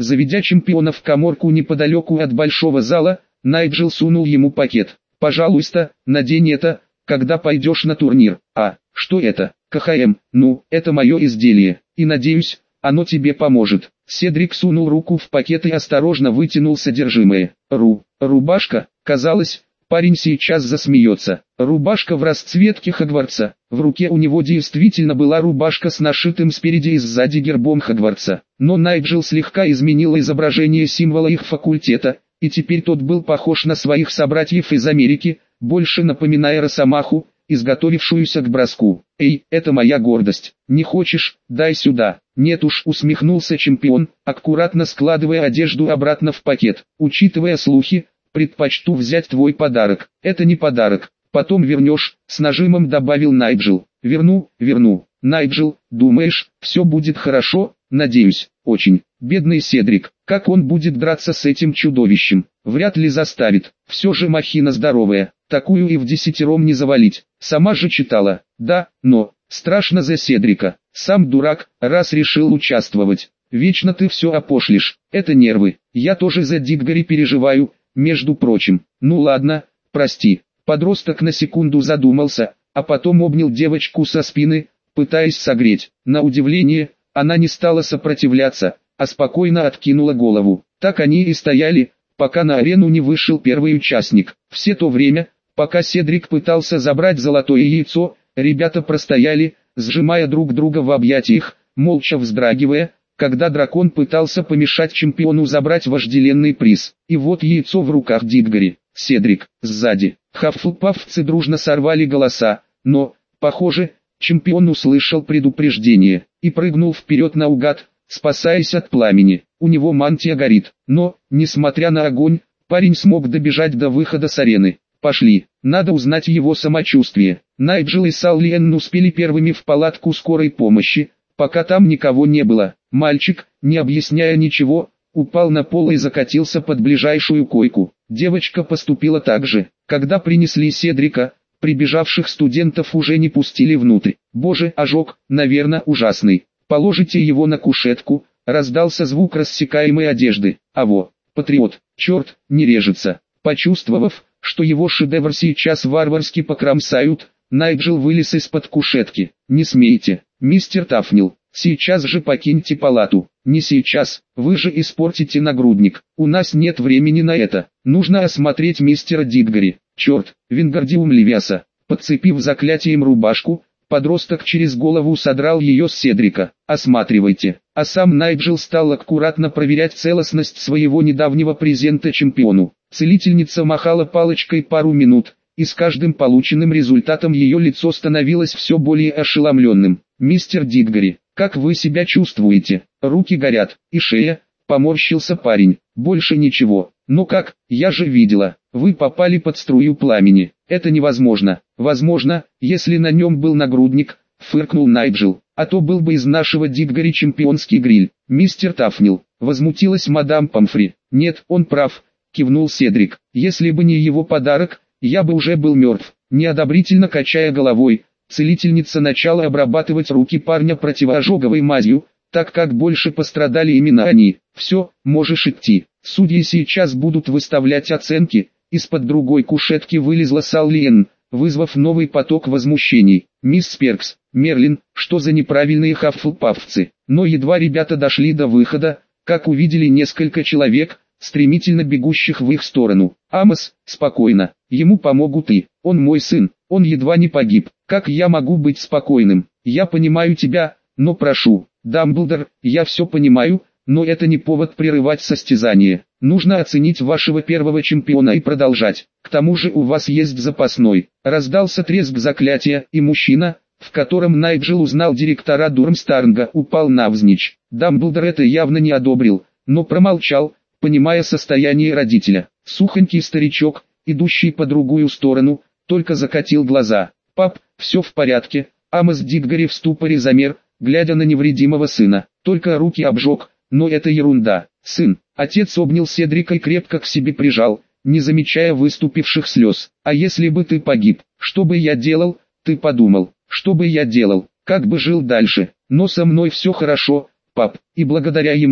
Заведя чемпиона в каморку неподалеку от большого зала, Найджел сунул ему пакет. «Пожалуйста, надень это, когда пойдешь на турнир». «А, что это?» «КХМ, ну, это мое изделие, и надеюсь, оно тебе поможет». Седрик сунул руку в пакет и осторожно вытянул содержимое. Рубашка, казалось, парень сейчас засмеется. Рубашка в расцветке Хогвартса. В руке у него действительно была рубашка с нашитым спереди и сзади гербом Хогвартса. Но Найджел слегка изменил изображение символа их факультета, и теперь тот был похож на своих собратьев из Америки, больше напоминая росомаху, изготовившуюся к броску. «Эй, это моя гордость. Не хочешь? Дай сюда». «Нет уж», усмехнулся чемпион, аккуратно складывая одежду обратно в пакет. «Учитывая слухи, предпочту взять твой подарок». «Это не подарок. Потом вернешь», с нажимом добавил Найджел. «Верну». «Найджел, думаешь, все будет хорошо?» «Надеюсь, очень». Бедный Седрик, как он будет драться с этим чудовищем? Вряд ли заставит. Все же махина здоровая, такую и вдесятером не завалить. Сама же читала. Да, но страшно за Седрика. Сам дурак, раз решил участвовать. Вечно ты все опошлишь. Это нервы. Я тоже за Диггори переживаю, между прочим. Ну ладно, прости. Подросток на секунду задумался, а потом обнял девочку со спины, пытаясь согреть. На удивление, она не стала сопротивляться, а спокойно откинула голову. Так они и стояли, пока на арену не вышел первый участник. Все то время, пока Седрик пытался забрать золотое яйцо, ребята простояли, сжимая друг друга в объятиях, молча вздрагивая, когда дракон пытался помешать чемпиону забрать вожделенный приз. И вот яйцо в руках Диггори. Седрик, сзади. Хаффлпаффцы дружно сорвали голоса, но, похоже, чемпион услышал предупреждение и прыгнул вперед наугад, спасаясь от пламени. У него мантия горит, но, несмотря на огонь, парень смог добежать до выхода с арены. Пошли, надо узнать его самочувствие. Найджел и Саллиен успели первыми в палатку скорой помощи, пока там никого не было. Мальчик, не объясняя ничего, упал на пол и закатился под ближайшую койку. Девочка поступила так же. Когда принесли Седрика, прибежавших студентов уже не пустили внутрь. «Боже, ожог, наверное, ужасный. Положите его на кушетку», раздался звук рассекаемой одежды. «Аво, патриот, черт, не режется». Почувствовав, что его шедевр сейчас варварски покромсают, Найджел вылез из-под кушетки. «Не смейте, мистер Тафнил, сейчас же покиньте палату». «Не сейчас, вы же испортите нагрудник. У нас нет времени на это. Нужно осмотреть мистера Диггори». «Черт, Вингардиум Левиаса». Подцепив заклятием рубашку, подросток через голову содрал ее с Седрика. «Осматривайте». А сам Найджел стал аккуратно проверять целостность своего недавнего презента чемпиону. Целительница махала палочкой пару минут, и с каждым полученным результатом ее лицо становилось все более ошеломленным. «Мистер Диггори, как вы себя чувствуете? Руки горят, и шея», поморщился парень. «Больше ничего. Но как, я же видела, вы попали под струю пламени. Это невозможно». «Возможно, если на нем был нагрудник», фыркнул Найджел, «а то был бы из нашего Диггори чемпионский гриль». «Мистер Тафнил», возмутилась мадам Помфри. «Нет, он прав», кивнул Седрик. «Если бы не его подарок, я бы уже был мертв». Неодобрительно качая головой, целительница начала обрабатывать руки парня противоожоговой мазью, так как больше пострадали именно они. «Все, можешь идти. Судьи сейчас будут выставлять оценки». Из-под другой кушетки вылезла Саллиен, вызвав новый поток возмущений. «Мисс Сперкс, Мерлин, что за неправильные хаффлпаффцы?» Но едва ребята дошли до выхода, как увидели несколько человек, стремительно бегущих в их сторону. «Амос, спокойно, ему помогут и, он мой сын, он едва не погиб. Как я могу быть спокойным? Я понимаю тебя, но прошу, Дамблдор, я все понимаю, но это не повод прерывать состязание. Нужно оценить вашего первого чемпиона и продолжать. К тому же у вас есть запасной». Раздался треск заклятия, и мужчина, в котором Найджел узнал директора Дурмстарнга, упал навзничь. Дамблдор это явно не одобрил, но промолчал, понимая состояние родителя. Сухонький старичок, идущий по другую сторону, только закатил глаза. «Пап, все в порядке». Амос Диггори в ступоре замер, глядя на невредимого сына. «Только руки обжег, но это ерунда». «Сын». Отец обнял Седрика и крепко к себе прижал, не замечая выступивших слез. «А если бы ты погиб, что бы я делал?» «Ты подумал, что бы я делал, как бы жил дальше?» «Но со мной все хорошо, пап, и благодаря ему»,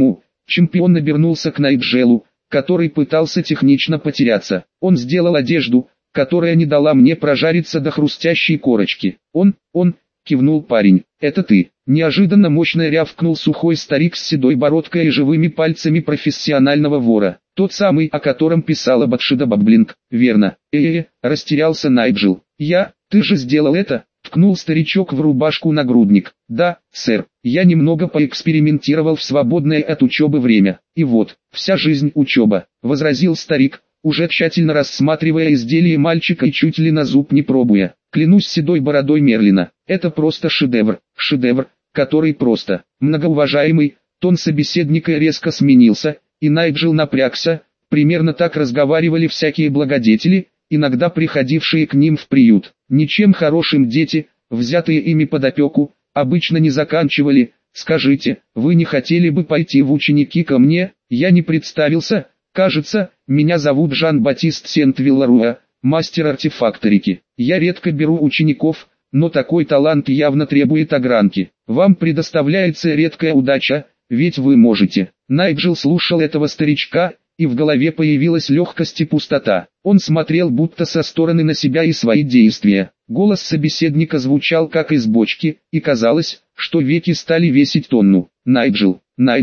Чемпион обернулся к Найджелу, который пытался технично потеряться. Он сделал одежду, которая не дала мне прожариться до хрустящей корочки. Он, кивнул парень. Это ты. Неожиданно мощно рявкнул сухой старик с седой бородкой и живыми пальцами профессионального вора. Тот самый, о котором писала Батшида Баблинг. Верно. Растерялся Найджел. Ты же сделал это? Ткнул старичок в рубашку-нагрудник. Да, сэр. Я немного поэкспериментировал в свободное от учебы время. И вот, вся жизнь учеба, возразил старик, уже тщательно рассматривая изделие мальчика и чуть ли на зуб не пробуя. Клянусь седой бородой Мерлина, это просто шедевр, который просто. Многоуважаемый, тон собеседника резко сменился, и Найджел напрягся. Примерно так разговаривали всякие благодетели, иногда приходившие к ним в приют. Ничем хорошим дети, взятые ими под опеку, обычно не заканчивали. Скажите, вы не хотели бы пойти в ученики ко мне? Я не представился. Кажется, меня зовут Жан-Батист Сент-Вилларуа, мастер артефакторики. Я редко беру учеников, но такой талант явно требует огранки. Вам предоставляется редкая удача, ведь вы можете. Найджел слушал этого старичка, и в голове появилась легкость и пустота. Он смотрел будто со стороны на себя и свои действия. Голос собеседника звучал как из бочки, и казалось, что веки стали весить тонну. Найджел,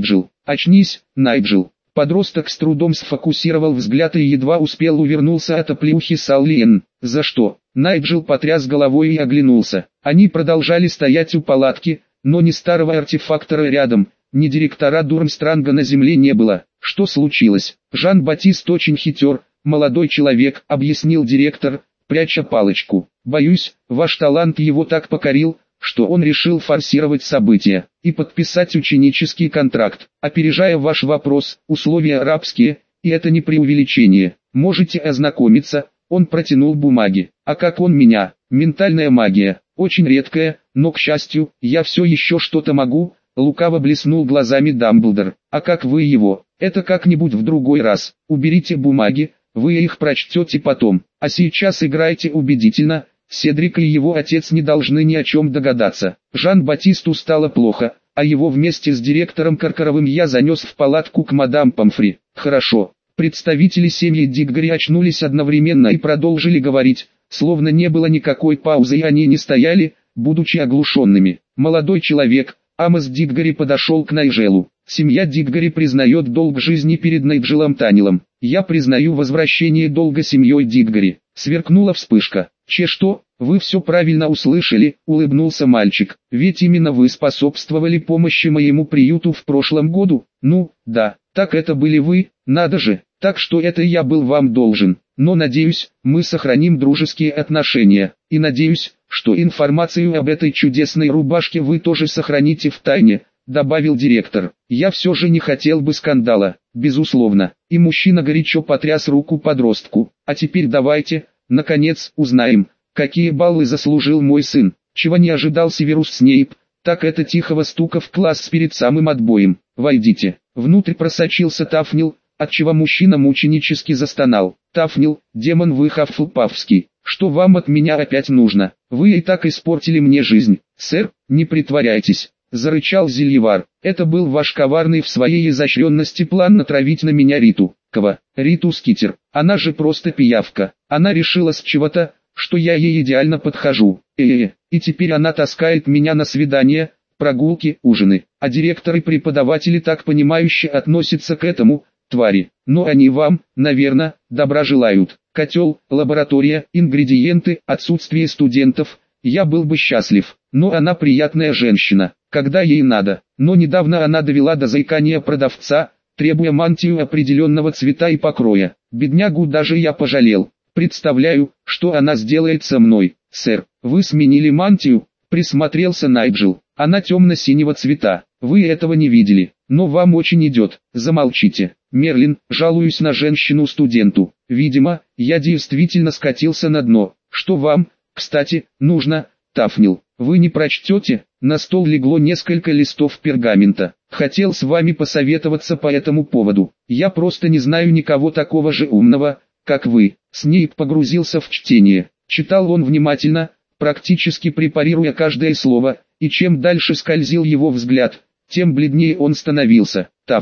очнись, Найджел. Подросток с трудом сфокусировал взгляд и едва успел увернуться от оплеухи Саллиен. За что? Найджел потряс головой и оглянулся. Они продолжали стоять у палатки, но ни старого артефактора рядом, ни директора Дурмстранга на земле не было. Что случилось? Жан-Батист очень хитер, молодой человек, объяснил директор, пряча палочку. Боюсь, ваш талант его так покорил, что он решил форсировать события и подписать ученический контракт. Опережая ваш вопрос, условия рабские, и это не преувеличение. Можете ознакомиться. Он протянул бумаги. А как он меня? Ментальная магия, очень редкая, но, к счастью, я все еще что-то могу. Лукаво блеснул глазами Дамблдор. А как вы его? Это как-нибудь в другой раз. Уберите бумаги, вы их прочтете потом. А сейчас играйте убедительно. Седрик и его отец не должны ни о чем догадаться. Жан-Батисту стало плохо, а его вместе с директором Каркаровым я занес в палатку к мадам Помфри. Хорошо. Представители семьи Диггори очнулись одновременно и продолжили говорить, словно не было никакой паузы, и они не стояли, будучи оглушенными. Молодой человек, Амос Диггори, подошел к Найджелу. Семья Диггори признает долг жизни перед Найджелом Танилом. Я признаю возвращение долга семьей Диггори. Сверкнула вспышка. Что? Вы все правильно услышали, улыбнулся мальчик. Ведь именно вы способствовали помощи моему приюту в прошлом году. Ну, да, так это были вы, надо же. Так что это я был вам должен. Но надеюсь, мы сохраним дружеские отношения. И надеюсь, что информацию об этой чудесной рубашке вы тоже сохраните в тайне, добавил директор. Я все же не хотел бы скандала, безусловно. И мужчина горячо потряс руку подростку. А теперь давайте, наконец, узнаем, какие баллы заслужил мой сын. Чего не ожидал Северус Снейп, так это тихого стука в класс перед самым отбоем. Войдите. Внутрь просочился Тафнил, отчего мужчина мученически застонал. Тафнил, демон вы Хаффлпафский, что вам от меня опять нужно? Вы и так испортили мне жизнь. Сэр, не притворяйтесь, зарычал Зельевар. Это был ваш коварный в своей изощренности план натравить на меня Риту. Риту Скитер, она же просто пиявка. Она решила с чего-то, что я ей идеально подхожу. И теперь она таскает меня на свидания, прогулки, ужины. А директоры и преподаватели так понимающе относятся к этому, твари. Но они вам, наверное, добра желают. Котел, лаборатория, ингредиенты, отсутствие студентов. Я был бы счастлив. Но она приятная женщина, когда ей надо. Но недавно она довела до заикания продавца, требуя мантию определенного цвета и покроя. Беднягу даже я пожалел. Представляю, что она сделает со мной. Сэр, вы сменили мантию? Присмотрелся Найджел. Она темно-синего цвета. Вы этого не видели, но вам очень идет. Замолчите. Мерлин, жалуюсь на женщину-студенту. Видимо, я действительно скатился на дно. Что вам, кстати, нужно, Тафнил? Вы не прочтете? На стол легло несколько листов пергамента. Хотел с вами посоветоваться по этому поводу. Я просто не знаю никого такого же умного, как вы. Снейп погрузился в чтение. Читал он внимательно, практически препарируя каждое слово, и чем дальше скользил его взгляд, тем бледнее он становился. Тафнил,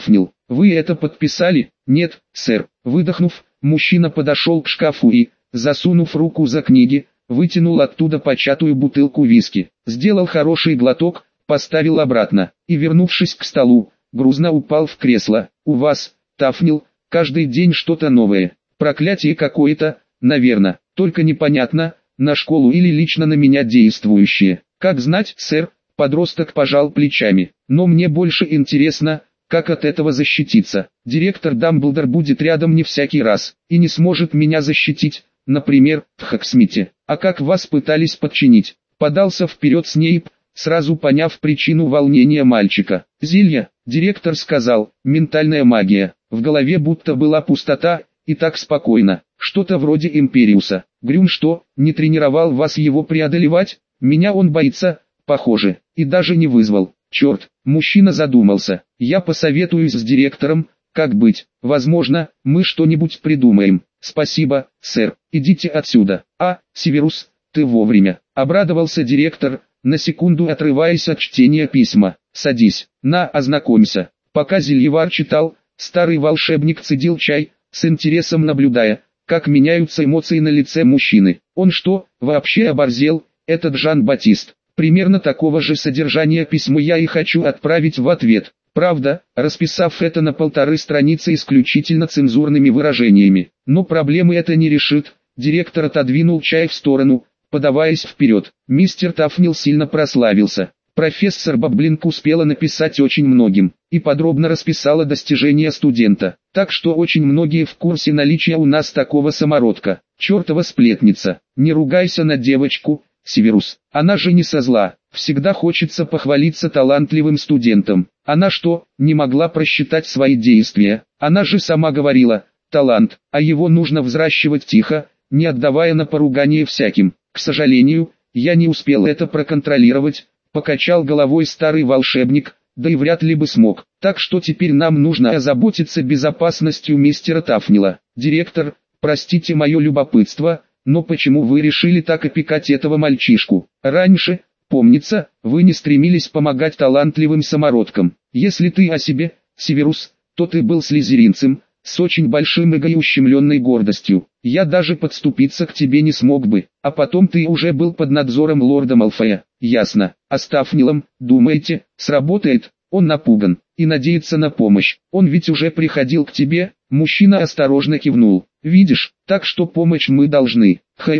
Вы это подписали? Нет, сэр. Выдохнув, мужчина подошел к шкафу и, засунув руку за книги, вытянул оттуда початую бутылку виски. Сделал хороший глоток, поставил обратно, и, вернувшись к столу, грузно упал в кресло. У вас, Тафнил, каждый день что-то новое. Проклятие какое-то, наверное, только непонятно, на школу или лично на меня действующее. Как знать, сэр, подросток пожал плечами. Но мне больше интересно, как от этого защититься. Директор Дамблдор будет рядом не всякий раз, и не сможет меня защитить, например, в Хоксмите. А как вас пытались подчинить? Подался вперед Снейп, сразу поняв причину волнения мальчика. Зелье, директор сказал, ментальная магия. В голове будто была пустота, и так спокойно. Что-то вроде Империуса. Грюм что, не тренировал вас его преодолевать? Меня он боится, похоже, и даже не вызвал. Черт, мужчина задумался. Я посоветуюсь с директором, как быть. Возможно, мы что-нибудь придумаем. Спасибо, сэр. Идите отсюда. Северус, ты вовремя. Обрадовался директор, на секунду отрываясь от чтения письма. Садись, ознакомься. Пока зельевар читал, старый волшебник цедил чай, с интересом наблюдая, как меняются эмоции на лице мужчины. Он что, вообще оборзел, этот Жан-Батист? Примерно такого же содержания письма я и хочу отправить в ответ. Правда, расписав это на 1,5 страницы исключительно цензурными выражениями. Но проблемы это не решит. Директор отодвинул чай в сторону, подаваясь вперед. Мистер Тафнил сильно прославился. Профессор Баблинг успела написать очень многим, и подробно расписала достижения студента. Так что очень многие в курсе наличия у нас такого самородка. Чертова сплетница. Не ругайся на девочку, Северус. Она же не со зла. Всегда хочется похвалиться талантливым студентом. Она что, не могла просчитать свои действия? Она же сама говорила, талант, а его нужно взращивать тихо, не отдавая на поругание всяким. К сожалению, я не успел это проконтролировать. Покачал головой старый волшебник, да и вряд ли бы смог. Так что теперь нам нужно озаботиться безопасностью мистера Тафнила. Директор, простите мое любопытство, но почему вы решили так опекать этого мальчишку? Раньше, помнится, вы не стремились помогать талантливым самородкам. Если ты о себе, Северус, то ты был слизеринцем, с очень большим эго и ущемленной гордостью. Я даже подступиться к тебе не смог бы, а потом ты уже был под надзором лорда Малфоя. Ясно. А с Тафнилом, думаете, сработает? Он напуган и надеется на помощь. Он ведь уже приходил к тебе. Мужчина осторожно кивнул. Видишь, так что помощь мы должны.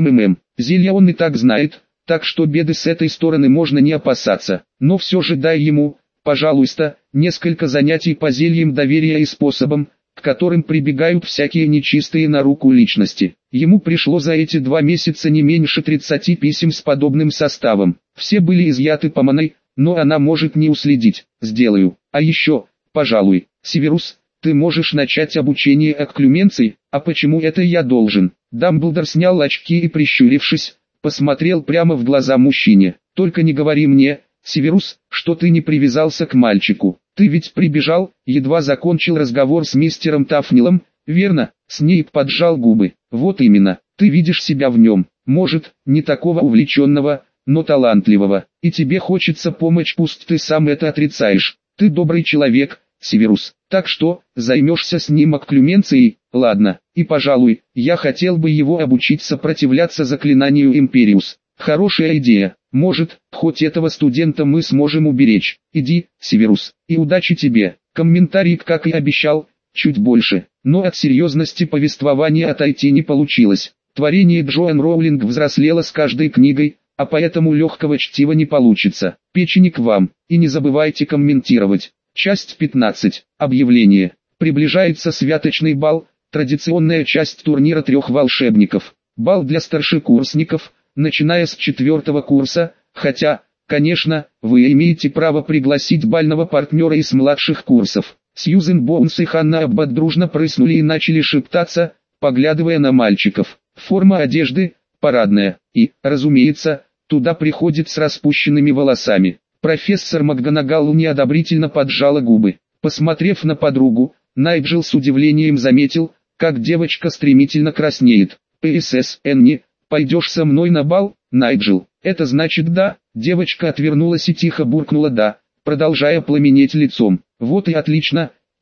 Зелье он и так знает, так что беды с этой стороны можно не опасаться. Но все же дай ему, пожалуйста, несколько занятий по зельям доверия и способам, к которым прибегают всякие нечистые на руку личности. Ему пришло за эти 2 месяца не меньше 30 писем с подобным составом. Все были изъяты Поманой, но она может не уследить. Сделаю. А еще, пожалуй, Северус, ты можешь начать обучение экклюменции. А почему это я должен? Дамблдор снял очки и, прищурившись, посмотрел прямо в глаза мужчине. Только не говори мне, Северус, что ты не привязался к мальчику. Ты ведь прибежал, едва закончил разговор с мистером Тафнилом, верно? Снейп поджал губы. Вот именно, ты видишь себя в нем. Может, не такого увлеченного, но талантливого. И тебе хочется помочь, пусть ты сам это отрицаешь. Ты добрый человек, Северус. Так что, займешься с ним экклюменцией? Ладно, и пожалуй, я хотел бы его обучить сопротивляться заклинанию Империус. Хорошая идея. Может, хоть этого студента мы сможем уберечь. Иди, Северус, и удачи тебе. Комментарий, как и обещал, чуть больше. Но от серьезности повествования отойти не получилось. Творение Джоан Роулинг взрослело с каждой книгой, а поэтому легкого чтива не получится. Печенек вам, и не забывайте комментировать. Часть 15. Объявление. Приближается святочный бал, традиционная часть турнира 3 волшебников. Бал для старшекурсников, начиная с 4 курса, хотя, конечно, вы имеете право пригласить бального партнера из младших курсов. Сьюзен Боунс и Ханна Аббат дружно прыснули и начали шептаться, поглядывая на мальчиков. Форма одежды – парадная, и, разумеется, туда приходит с распущенными волосами. Профессор МакГонагал неодобрительно поджала губы. Посмотрев на подругу, Найджел с удивлением заметил, как девочка стремительно краснеет. «ПСС, Энни, пойдешь со мной на бал, Найджел?» «Это значит да», девочка отвернулась и тихо буркнула «да», продолжая пламенеть лицом. «Вот и отлично»,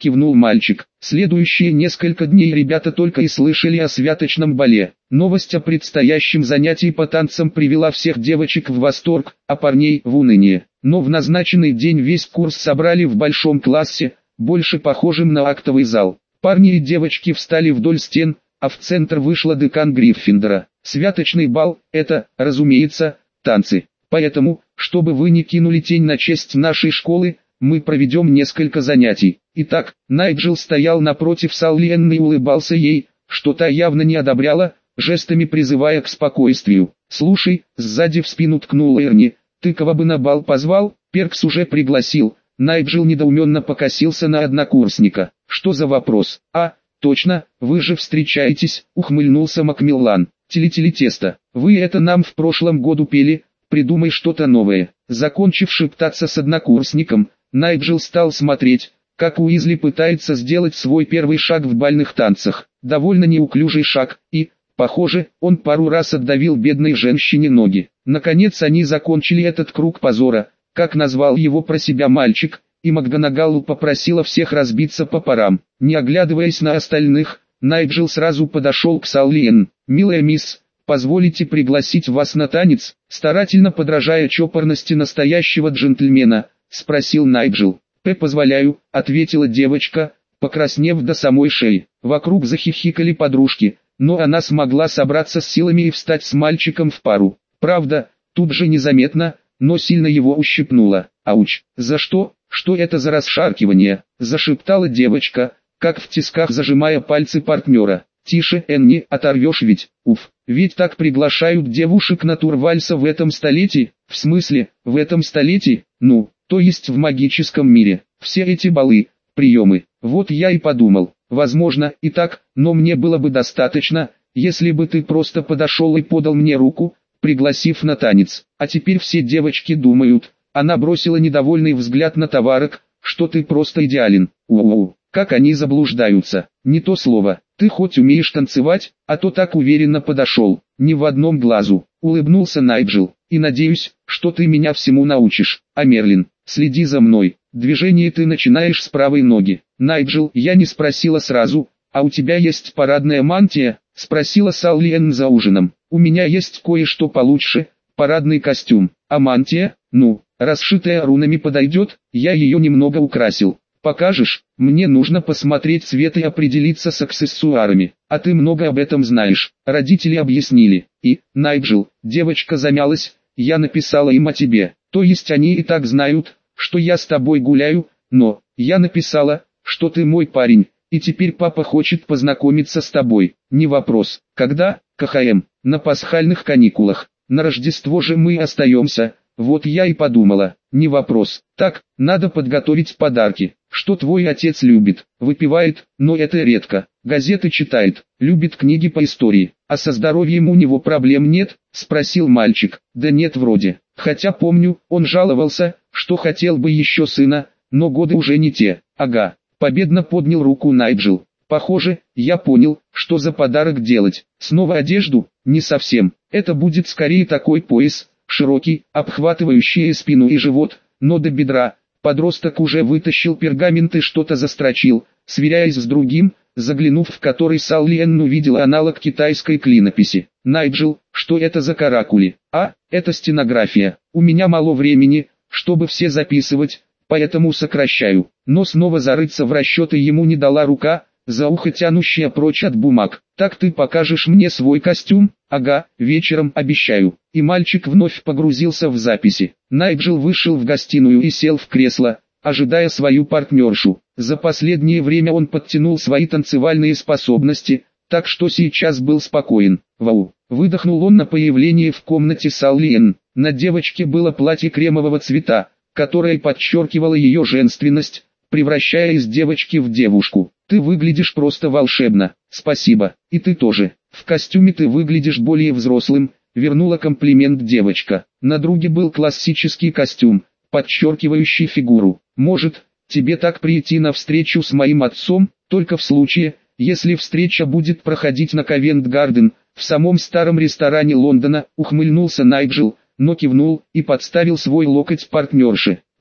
кивнул мальчик. Следующие несколько дней ребята только и слышали о святочном бале. Новость о предстоящем занятии по танцам привела всех девочек в восторг, а парней в уныние. Но в назначенный день весь курс собрали в большом классе, больше похожем на актовый зал. Парни и девочки встали вдоль стен, а в центр вышла декан Гриффиндора. Святочный бал – это, разумеется, танцы. Поэтому, чтобы вы не кинули тень на честь нашей школы, мы проведем несколько занятий. Итак, Найджел стоял напротив Салли Энн и улыбался ей, что та явно не одобряла, жестами призывая к спокойствию. «Слушай», сзади в спину ткнул Эрни, «ты кого бы на бал позвал?» Перкс уже пригласил. Найджел недоуменно покосился на однокурсника. «Что за вопрос?» «А, точно, вы же встречаетесь», ухмыльнулся Макмиллан. «Тили-тили-тесто, вы это нам в прошлом году пели, придумай что-то новое». Закончив шептаться с однокурсником, Найджел стал смотреть, как Уизли пытается сделать свой первый шаг в бальных танцах. Довольно неуклюжий шаг, и, похоже, он пару раз отдавил бедной женщине ноги. Наконец они закончили этот круг позора, как назвал его про себя мальчик, и МакГонагалл попросила всех разбиться по парам. Не оглядываясь на остальных, Найджел сразу подошел к Салли Энн. «Милая мисс, позволите пригласить вас на танец?» Старательно подражая чопорности настоящего джентльмена, спросил Найджел. «Позволяю», — ответила девочка, покраснев до самой шеи. Вокруг захихикали подружки, но она смогла собраться с силами и встать с мальчиком в пару. Правда, тут же незаметно, но сильно его ущипнула. «Ауч, за что? Что это за расшаркивание?» — зашептала девочка, как в тисках зажимая пальцы партнера. «Тише, Энни, оторвешь ведь, уф, ведь так приглашают девушек на тур вальса в этом столетии». «В смысле, в этом столетии? Ну, то есть в магическом мире. Все эти балы, приемы, вот я и подумал, возможно и так, но мне было бы достаточно, если бы ты просто подошел и подал мне руку, пригласив на танец. А теперь все девочки думают». Она бросила недовольный взгляд на товарок, «что ты просто идеален». «Ууу, как они заблуждаются, не то слово, ты хоть умеешь танцевать, а то так уверенно подошел». «Ни в одном глазу», — улыбнулся Найджел, «и надеюсь, что ты меня всему научишь. А Мерлин, следи за мной, движение ты начинаешь с правой ноги». «Найджел, я не спросила сразу, а у тебя есть парадная мантия?» — спросила Салли Энн за ужином. «У меня есть кое-что получше, парадный костюм, а мантия, ну, расшитая рунами подойдет, я ее немного украсил. Покажешь? Мне нужно посмотреть цвет и определиться с аксессуарами. А ты много об этом знаешь». Родители объяснили. «И, Найджел», девочка замялась, «я написала им о тебе. То есть они и так знают, что я с тобой гуляю, но, я написала, что ты мой парень, и теперь папа хочет познакомиться с тобой». «Не вопрос. Когда?» «КХМ, на пасхальных каникулах. На Рождество же мы остаемся». «Вот я и подумала, не вопрос. Так, надо подготовить подарки. Что твой отец любит?» «Выпивает, но это редко. Газеты читает, любит книги по истории. А со здоровьем у него проблем нет?» — спросил мальчик. «Да нет вроде. Хотя помню, он жаловался, что хотел бы еще сына, но годы уже не те». «Ага», — победно поднял руку Найджел. «Похоже, я понял, что за подарок делать. Снова одежду? Не совсем. Это будет скорее такой пояс, широкий, обхватывающий спину и живот, но до бедра». Подросток уже вытащил пергамент и что-то застрочил, сверяясь с другим, заглянув в который Салли Энн увидела аналог китайской клинописи. «Найджел, что это за каракули?» «А, это стенография. У меня мало времени, чтобы все записывать, поэтому сокращаю». Но снова зарыться в расчеты ему не дала рука, за ухо тянущая прочь от бумаг. «Так ты покажешь мне свой костюм?» «Ага, вечером, обещаю». И мальчик вновь погрузился в записи. Найджел вышел в гостиную и сел в кресло, ожидая свою партнершу. За последнее время он подтянул свои танцевальные способности, так что сейчас был спокоен. «Вау!» — выдохнул он на появление в комнате Салли Энн. На девочке было платье кремового цвета, которое подчеркивало ее женственность, превращая из девочки в девушку. «Ты выглядишь просто волшебно». «Спасибо, и ты тоже. В костюме ты выглядишь более взрослым», — вернула комплимент девочка. На друге был классический костюм, подчеркивающий фигуру. «Может, тебе так прийти на встречу с моим отцом, только в случае, если встреча будет проходить на Ковент-Гарден, в самом старом ресторане Лондона», — ухмыльнулся Найджел, но кивнул и подставил свой локоть партнерше.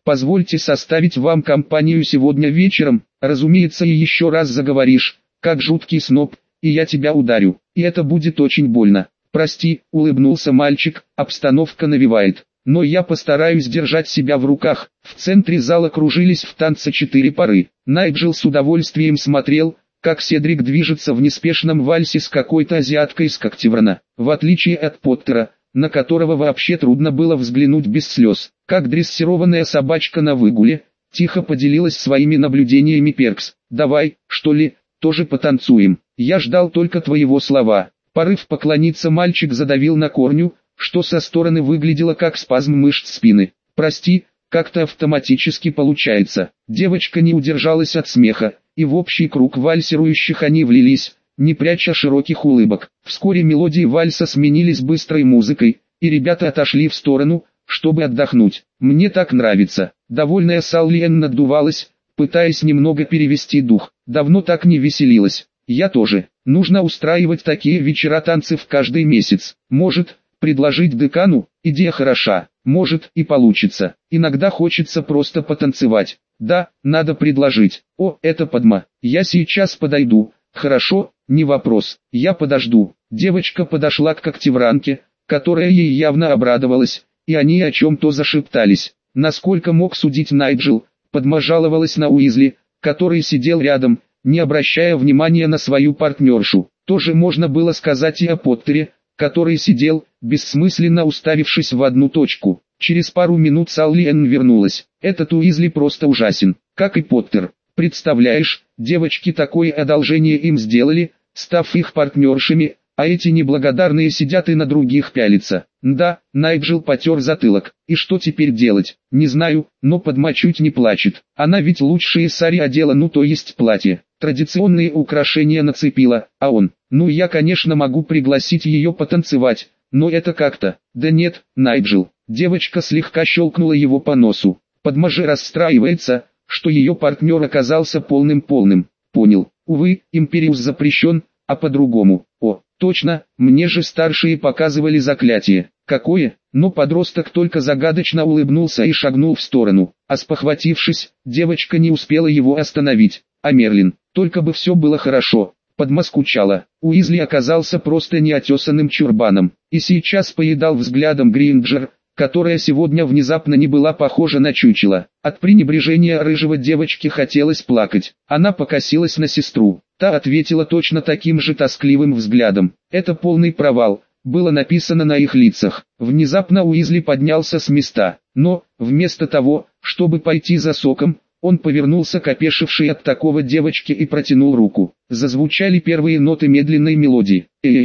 Позвольте составить вам компанию сегодня вечером, разумеется, и еще раз заговоришь, как жуткий сноб, и я тебя ударю, и это будет очень больно. Прости, улыбнулся мальчик, обстановка навевает. Но я постараюсь держать себя в руках. В центре зала кружились в танце 4 пары. Найджел с удовольствием смотрел, как Седрик движется в неспешном вальсе с какой-то азиаткой из Когтеврана. В отличие от Поттера, на которого вообще трудно было взглянуть без слез. Как дрессированная собачка на выгуле, тихо поделилась своими наблюдениями Перкс. «Давай, что ли, тоже потанцуем? Я ждал только твоего слова». Порыв поклониться мальчик задавил на корню, что со стороны выглядело как спазм мышц спины. «Прости, как-то автоматически получается». Девочка не удержалась от смеха, и в общий круг вальсирующих они влились, не пряча широких улыбок. Вскоре мелодии вальса сменились быстрой музыкой, и ребята отошли в сторону, чтобы отдохнуть. «Мне так нравится». Довольная Саллиен надувалась, пытаясь немного перевести дух. Давно так не веселилась. «Я тоже. Нужно устраивать такие вечера танцев каждый месяц. Может, предложить декану? Идея хороша. Может, и получится. Иногда хочется просто потанцевать. Да, надо предложить. О, это Падма. Я сейчас подойду». «Хорошо, не вопрос. Я подожду». Девочка подошла к Когтевранке, которая ей явно обрадовалась, и они о чем-то зашептались. Насколько мог судить Найджел, Падма жаловалась на Уизли, который сидел рядом, не обращая внимания на свою партнершу. Тоже можно было сказать и о Поттере, который сидел, бессмысленно уставившись в одну точку. Через пару минут Саллиен вернулась. «Этот Уизли просто ужасен, как и Поттер. Представляешь, девочки такое одолжение им сделали, став их партнершами, а эти неблагодарные сидят и на других пялятся». «Да», Найджел потер затылок. «И что теперь делать? Не знаю, но Падма чуть не плачет. Она ведь лучшие сари одела, ну то есть платье. Традиционные украшения нацепила, а он. Ну я конечно могу пригласить ее потанцевать, но это как-то». «Да нет, Найджел». Девочка слегка щелкнула его по носу. Падма же расстраивается, что ее партнер оказался полным-полным. «Понял. Увы, Империус запрещен, а по-другому». «О, точно, мне же старшие показывали заклятие». «Какое?» Но подросток только загадочно улыбнулся и шагнул в сторону. А спохватившись, девочка не успела его остановить. «А Мерлин, только бы все было хорошо». Падма скучала. Уизли оказался просто неотесанным чурбаном, и сейчас поедал взглядом Гринджер, которая сегодня внезапно не была похожа на чучело. От пренебрежения рыжего девочки хотелось плакать. Она покосилась на сестру. Та ответила точно таким же тоскливым взглядом. «Это полный провал», было написано на их лицах. Внезапно Уизли поднялся с места, но, вместо того, чтобы пойти за соком, он повернулся к опешившей от такого девочке и протянул руку. Зазвучали первые ноты медленной мелодии.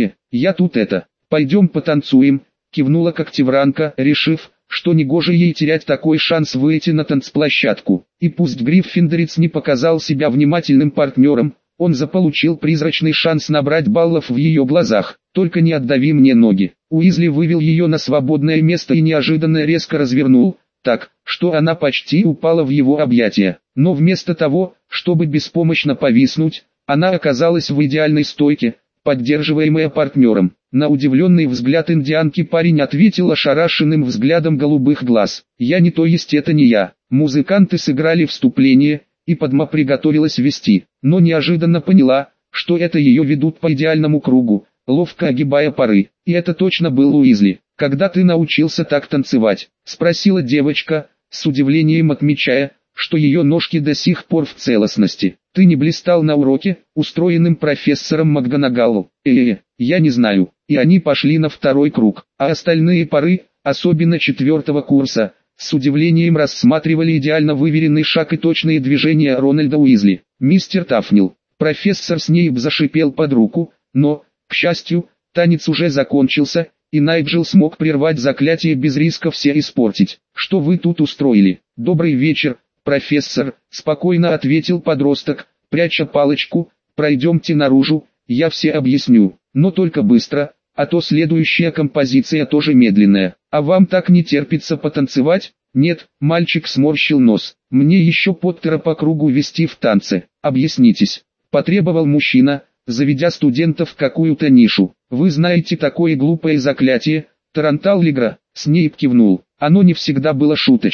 Я тут это. Пойдем потанцуем», кивнула Когтевранка, решив, что негоже ей терять такой шанс выйти на танцплощадку. И пусть Гриффиндорец не показал себя внимательным партнером, он заполучил призрачный шанс набрать баллов в ее глазах. «Только не отдави мне ноги». Уизли вывел ее на свободное место и неожиданно резко развернул, так, что она почти упала в его объятия. Но вместо того, чтобы беспомощно повиснуть, она оказалась в идеальной стойке, поддерживаемая партнером. На удивленный взгляд индианки парень ответил ошарашенным взглядом голубых глаз. «Я не то есть это не я». Музыканты сыграли вступление, и Падма приготовилась вести, но неожиданно поняла, что это ее ведут по идеальному кругу, ловко огибая пары. И это точно был Уизли. «Когда ты научился так танцевать?» — спросила девочка, с удивлением отмечая, что ее ножки до сих пор в целостности. «Ты не блистал на уроке, устроенным профессором МакГонагалл?» Я не знаю». И они пошли на второй круг, а остальные пары, особенно 4-го курса, с удивлением рассматривали идеально выверенный шаг и точные движения Рональда Уизли. «Мистер Тафнил». Профессор Снейп зашипел под руку, но, к счастью, танец уже закончился, и Найджел смог прервать заклятие без риска все испортить. «Что вы тут устроили?» «Добрый вечер, профессор», — спокойно ответил подросток, пряча палочку. «Пройдемте наружу, я все объясню, но только быстро, а то следующая композиция тоже медленная. А вам так не терпится потанцевать?» «Нет», — мальчик сморщил нос, — «мне еще Поттера по кругу вести в танце». «Объяснитесь», — потребовал мужчина, заведя студентов в какую-то нишу. «Вы знаете такое глупое заклятие, Тарантал Лигра?» Снейп кивнул. Оно не всегда было шуточным.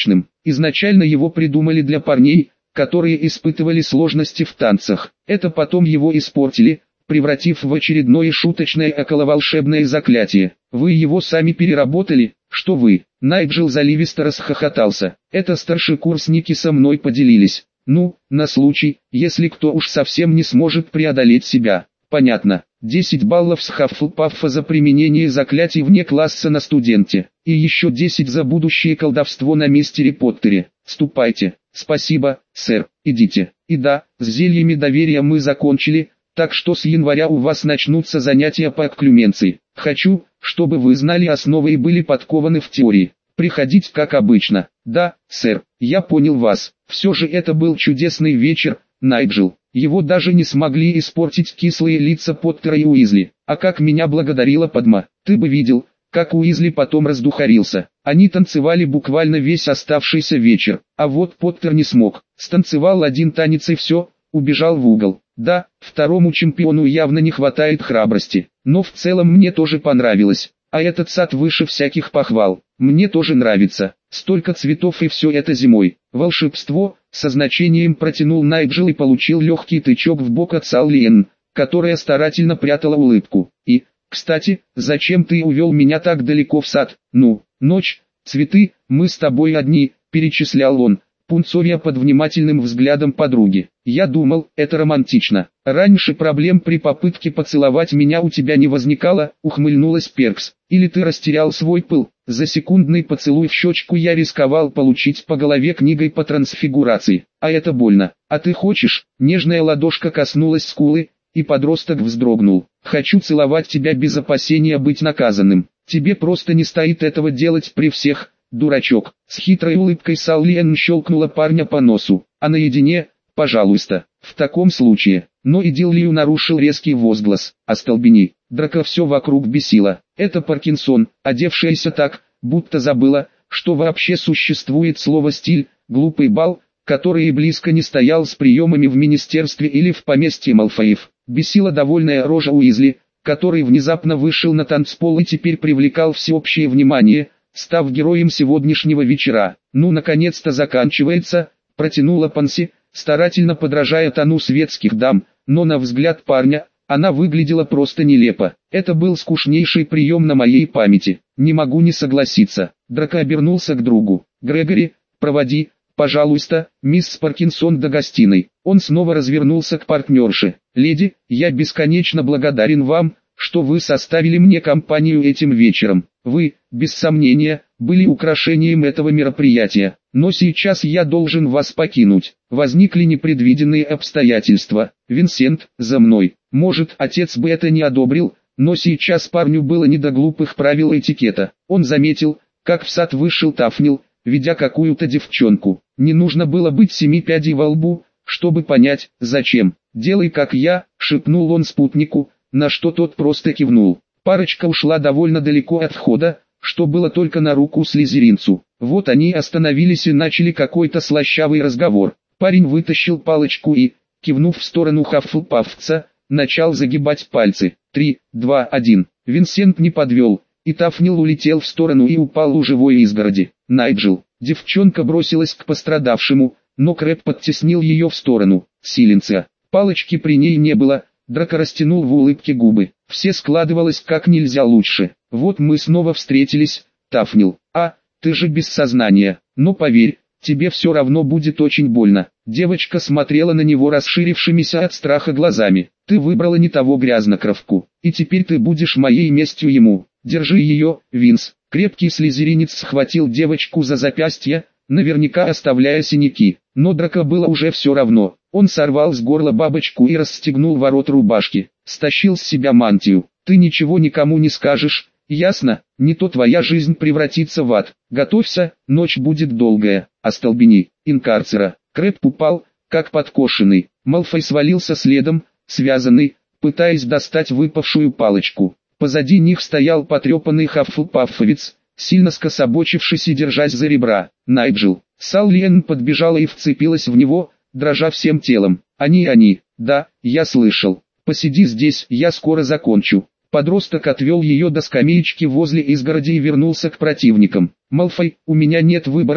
Изначально его придумали для парней, которые испытывали сложности в танцах. Это потом его испортили, превратив в очередное шуточное околоволшебное заклятие. Вы его сами переработали, что вы? Найджел заливисто расхохотался. Это старшекурсники со мной поделились. Ну, на случай, если кто уж совсем не сможет преодолеть себя. Понятно. 10 баллов с Хаффлпаффа за применение заклятий вне класса на студенте. И еще 10 за будущее колдовство на мистере Поттере. Ступайте. Спасибо, сэр. Идите. И да, с зельями доверия мы закончили, так что с января у вас начнутся занятия по окклюменции. Хочу, чтобы вы знали основы и были подкованы в теории. Приходить как обычно. Да, сэр, я понял вас. Все же это был чудесный вечер, Найджел. Его даже не смогли испортить кислые лица Поттера и Уизли. А как меня благодарила Падма. Ты бы видел, как Уизли потом раздухарился. Они танцевали буквально весь оставшийся вечер. А вот Поттер не смог. Станцевал один танец и все, убежал в угол. Да, второму чемпиону явно не хватает храбрости. Но в целом мне тоже понравилось. А этот сад выше всяких похвал. Мне тоже нравится. Столько цветов и все это зимой. Волшебство, со значением протянул Найджел и получил легкий тычок в бок от Саллиен, которая старательно прятала улыбку. И, кстати, зачем ты увел меня так далеко в сад? Ну, ночь, цветы, мы с тобой одни, перечислял он, пунцовя под внимательным взглядом подруги. Я думал, это романтично. Раньше проблем при попытке поцеловать меня у тебя не возникало, ухмыльнулась Перкс. Или ты растерял свой пыл? За секундный поцелуй в щечку я рисковал получить по голове книгой по трансфигурации. А это больно. А ты хочешь? Нежная ладошка коснулась скулы, и подросток вздрогнул. Хочу целовать тебя без опасения быть наказанным. Тебе просто не стоит этого делать при всех, дурачок. С хитрой улыбкой Саллиен щелкнула парня по носу. А наедине, пожалуйста. В таком случае. Но Идиллию нарушил резкий возглас. Остолбени. Драко все вокруг бесило. Это Паркинсон, одевшаяся так, будто забыла, что вообще существует слово «стиль», глупый бал, который и близко не стоял с приемами в министерстве или в поместье Малфоев. Бесила довольная рожа Уизли, который внезапно вышел на танцпол и теперь привлекал всеобщее внимание, став героем сегодняшнего вечера. Ну наконец-то заканчивается, протянула Панси, старательно подражая тону светских дам, но на взгляд парня, она выглядела просто нелепо. Это был скучнейший прием на моей памяти. Не могу не согласиться. Драко обернулся к другу. Грегори, проводи, пожалуйста, мисс Паркинсон до гостиной. Он снова развернулся к партнерше. Леди, я бесконечно благодарен вам, что вы составили мне компанию этим вечером. Вы, без сомнения, были украшением этого мероприятия. Но сейчас я должен вас покинуть. Возникли непредвиденные обстоятельства. Винсент, за мной. Может, отец бы это не одобрил, но сейчас парню было не до глупых правил этикета. Он заметил, как в сад вышел Тафнил, ведя какую-то девчонку. Не нужно было быть 7 пядей во лбу, чтобы понять, зачем. «Делай как я», — шепнул он спутнику, на что тот просто кивнул. Парочка ушла довольно далеко от входа, что было только на руку слизеринцу. Вот они остановились и начали какой-то слащавый разговор. Парень вытащил палочку и, кивнув в сторону Хаффлпаффца, начал загибать пальцы. 3, 2, 1. Винсент не подвел, и Тафнил улетел в сторону и упал у живой изгороди. Найджел. Девчонка бросилась к пострадавшему, но Крэб подтеснил ее в сторону. Силенция. Палочки при ней не было. Драко растянул в улыбке губы. Все складывалось как нельзя лучше. Вот мы снова встретились, Тафнил. А, ты же без сознания. Но поверь, тебе все равно будет очень больно. Девочка смотрела на него расширившимися от страха глазами. Ты выбрала не того грязнокровку. И теперь ты будешь моей местью ему. Держи ее, Винс. Крепкий слизеринец схватил девочку за запястье, наверняка оставляя синяки. Но Драко было уже все равно. Он сорвал с горла бабочку и расстегнул ворот рубашки. Стащил с себя мантию. Ты ничего никому не скажешь, ясно? Не то твоя жизнь превратится в ад. Готовься, ночь будет долгая. Остолбени. Инкарцера. Крэб упал, как подкошенный. Малфой свалился следом, связанный, пытаясь достать выпавшую палочку. Позади них стоял потрепанный Хаффлпаффовец, сильно скособочившись и держась за ребра. Найджел. Саллиен подбежала и вцепилась в него, дрожа всем телом. Они, да, я слышал. Посиди здесь, я скоро закончу. Подросток отвел ее до скамеечки возле изгороди и вернулся к противникам. Малфой, у меня нет выбора,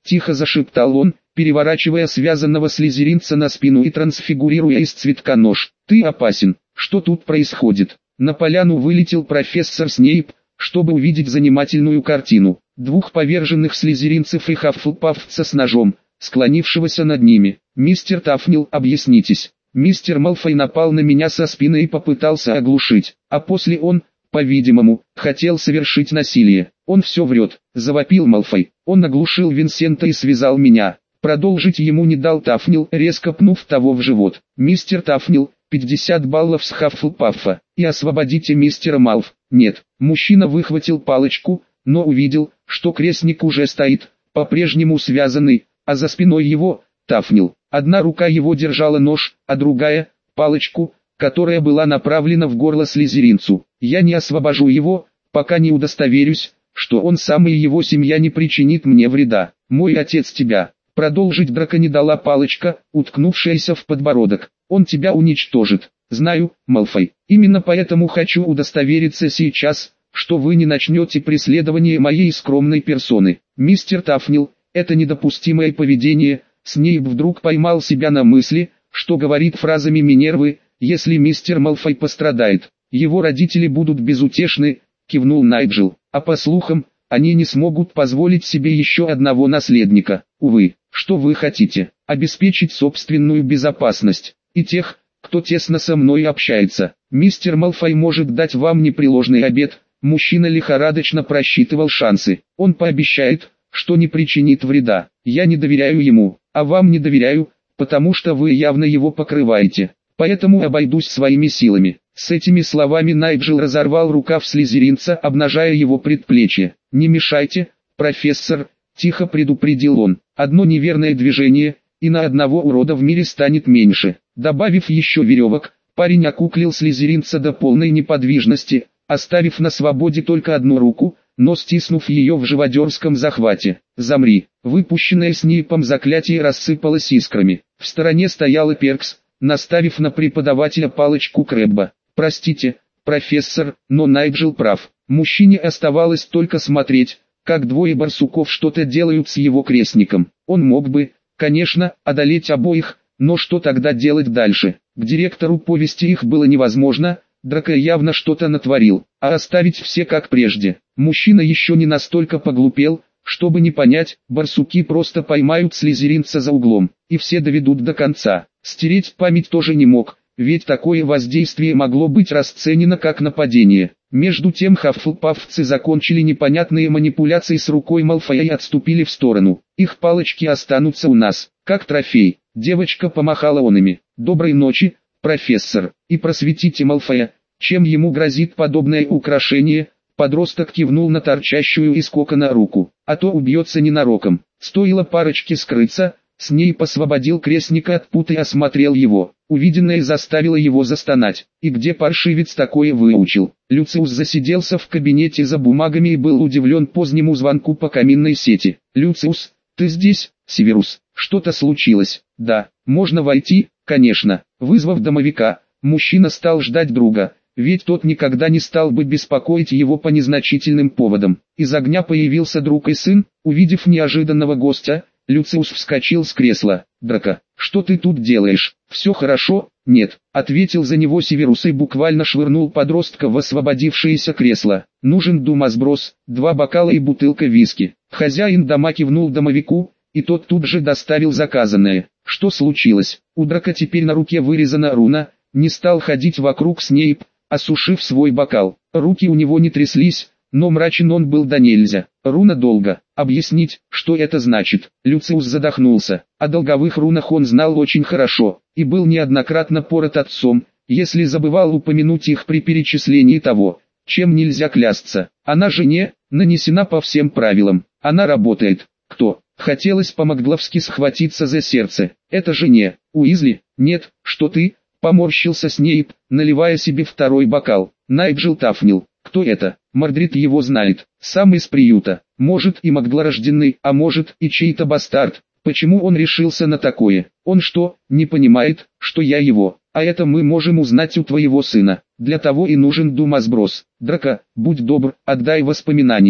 тихо зашептал он, переворачивая связанного слизеринца на спину и трансфигурируя из цветка нож. «Ты опасен. Что тут происходит?» На поляну вылетел профессор Снейп, чтобы увидеть занимательную картину. Двух поверженных слизеринцев и Хаффлпафца с ножом, склонившегося над ними. «Мистер Тафнил, объяснитесь. Мистер Малфой напал на меня со спины и попытался оглушить, а после он, по-видимому, хотел совершить насилие. Он все врет», — завопил Малфой. «Он оглушил Винсента и связал меня». Продолжить ему не дал Тафнил, резко пнув того в живот. «Мистер Тафнил, 50 баллов с Хаффлпаффа, и освободите мистера Малф». «Нет». Мужчина выхватил палочку, но увидел, что крестник уже стоит, по-прежнему связанный, а за спиной его — Тафнил. Одна рука его держала нож, а другая — палочку, которая была направлена в горло слизеринцу. «Я не освобожу его, пока не удостоверюсь, что он сам и его семья не причинит мне вреда. Мой отец тебя». Продолжить драка не дала палочка, уткнувшаяся в подбородок. «Он тебя уничтожит. Знаю, Малфой. Именно поэтому хочу удостовериться сейчас, что вы не начнете преследование моей скромной персоны. Мистер Тафнил, это недопустимое поведение». Снейп вдруг поймал себя на мысли, что говорит фразами Минервы: «Если мистер Малфой пострадает, его родители будут безутешны», — кивнул Найджел. «А по слухам, они не смогут позволить себе еще одного наследника. Увы, что вы хотите? Обеспечить собственную безопасность и тех, кто тесно со мной общается. Мистер Малфой может дать вам непреложный обет». Мужчина лихорадочно просчитывал шансы. «Он пообещает, что не причинит вреда. Я не доверяю ему, а вам не доверяю, потому что вы явно его покрываете. Поэтому обойдусь своими силами». С этими словами Найджел разорвал рукав слизеринца, обнажая его предплечье. «Не мешайте, профессор», — тихо предупредил он. «Одно неверное движение, и на одного урода в мире станет меньше». Добавив еще веревок, парень окуклил слизеринца до полной неподвижности, оставив на свободе только одну руку, но стиснув ее в живодерском захвате. «Замри!» Выпущенное Снейпом заклятие рассыпалось искрами. В стороне стоял Перкс, наставив на преподавателя палочку Крэбба. «Простите, профессор, но Найджел прав». Мужчине оставалось только смотреть, как двое барсуков что-то делают с его крестником. Он мог бы, конечно, одолеть обоих, но что тогда делать дальше? К директору повести их было невозможно. Драко явно что-то натворил, а оставить все как прежде. Мужчина еще не настолько поглупел, чтобы не понять, барсуки просто поймают слизеринца за углом, и все доведут до конца. Стереть память тоже не мог, ведь такое воздействие могло быть расценено как нападение. Между тем хаффлпафцы закончили непонятные манипуляции с рукой Малфоя и отступили в сторону. «Их палочки останутся у нас, как трофей». Девочка помахала он ими. «Доброй ночи, профессор, и просветите Малфоя, чем ему грозит подобное украшение». Подросток кивнул на торчащую из кокона руку. «А то убьется ненароком». Стоило парочке скрыться, Снейп освободил крестника от пут и осмотрел его. Увиденное заставило его застонать. И где паршивец такое выучил? Люциус засиделся в кабинете за бумагами и был удивлен позднему звонку по каминной сети. «Люциус, ты здесь, Северус? Что-то случилось?» «Да, можно войти?» «Конечно». Вызвав домовика, мужчина стал ждать друга, ведь тот никогда не стал бы беспокоить его по незначительным поводам. Из огня появился друг и сын. Увидев неожиданного гостя, Люциус вскочил с кресла. «Драко, что ты тут делаешь? Все хорошо?» «Нет», — ответил за него Северус и буквально швырнул подростка в освободившееся кресло. «Нужен думасброс, 2 бокала и бутылка виски». Хозяин дома кивнул домовику, и тот тут же доставил заказанное. «Что случилось?» У Драко теперь на руке вырезана руна. Не стал ходить вокруг Снейп, осушив свой бокал. Руки у него не тряслись, но мрачен он был до нельзя. «Руна долго. Объяснить, что это значит?» Люциус задохнулся. О долговых рунах он знал очень хорошо, и был неоднократно порот отцом, если забывал упомянуть их при перечислении того, чем нельзя клясться. Она жене, нанесена по всем правилам. Она работает. Кто? Хотелось по-магловски схватиться за сердце. Это жене. Уизли? Нет, что ты? Поморщился Снейп, наливая себе второй бокал. Найджел Тафнил. Кто это? Мордрид его знает. Сам из приюта. Может и маглорожденный, а может и чей-то бастард. Почему он решился на такое? Он что, не понимает, что я его? А это мы можем узнать у твоего сына. Для того и нужен думасброс. Драко, будь добр, отдай воспоминания.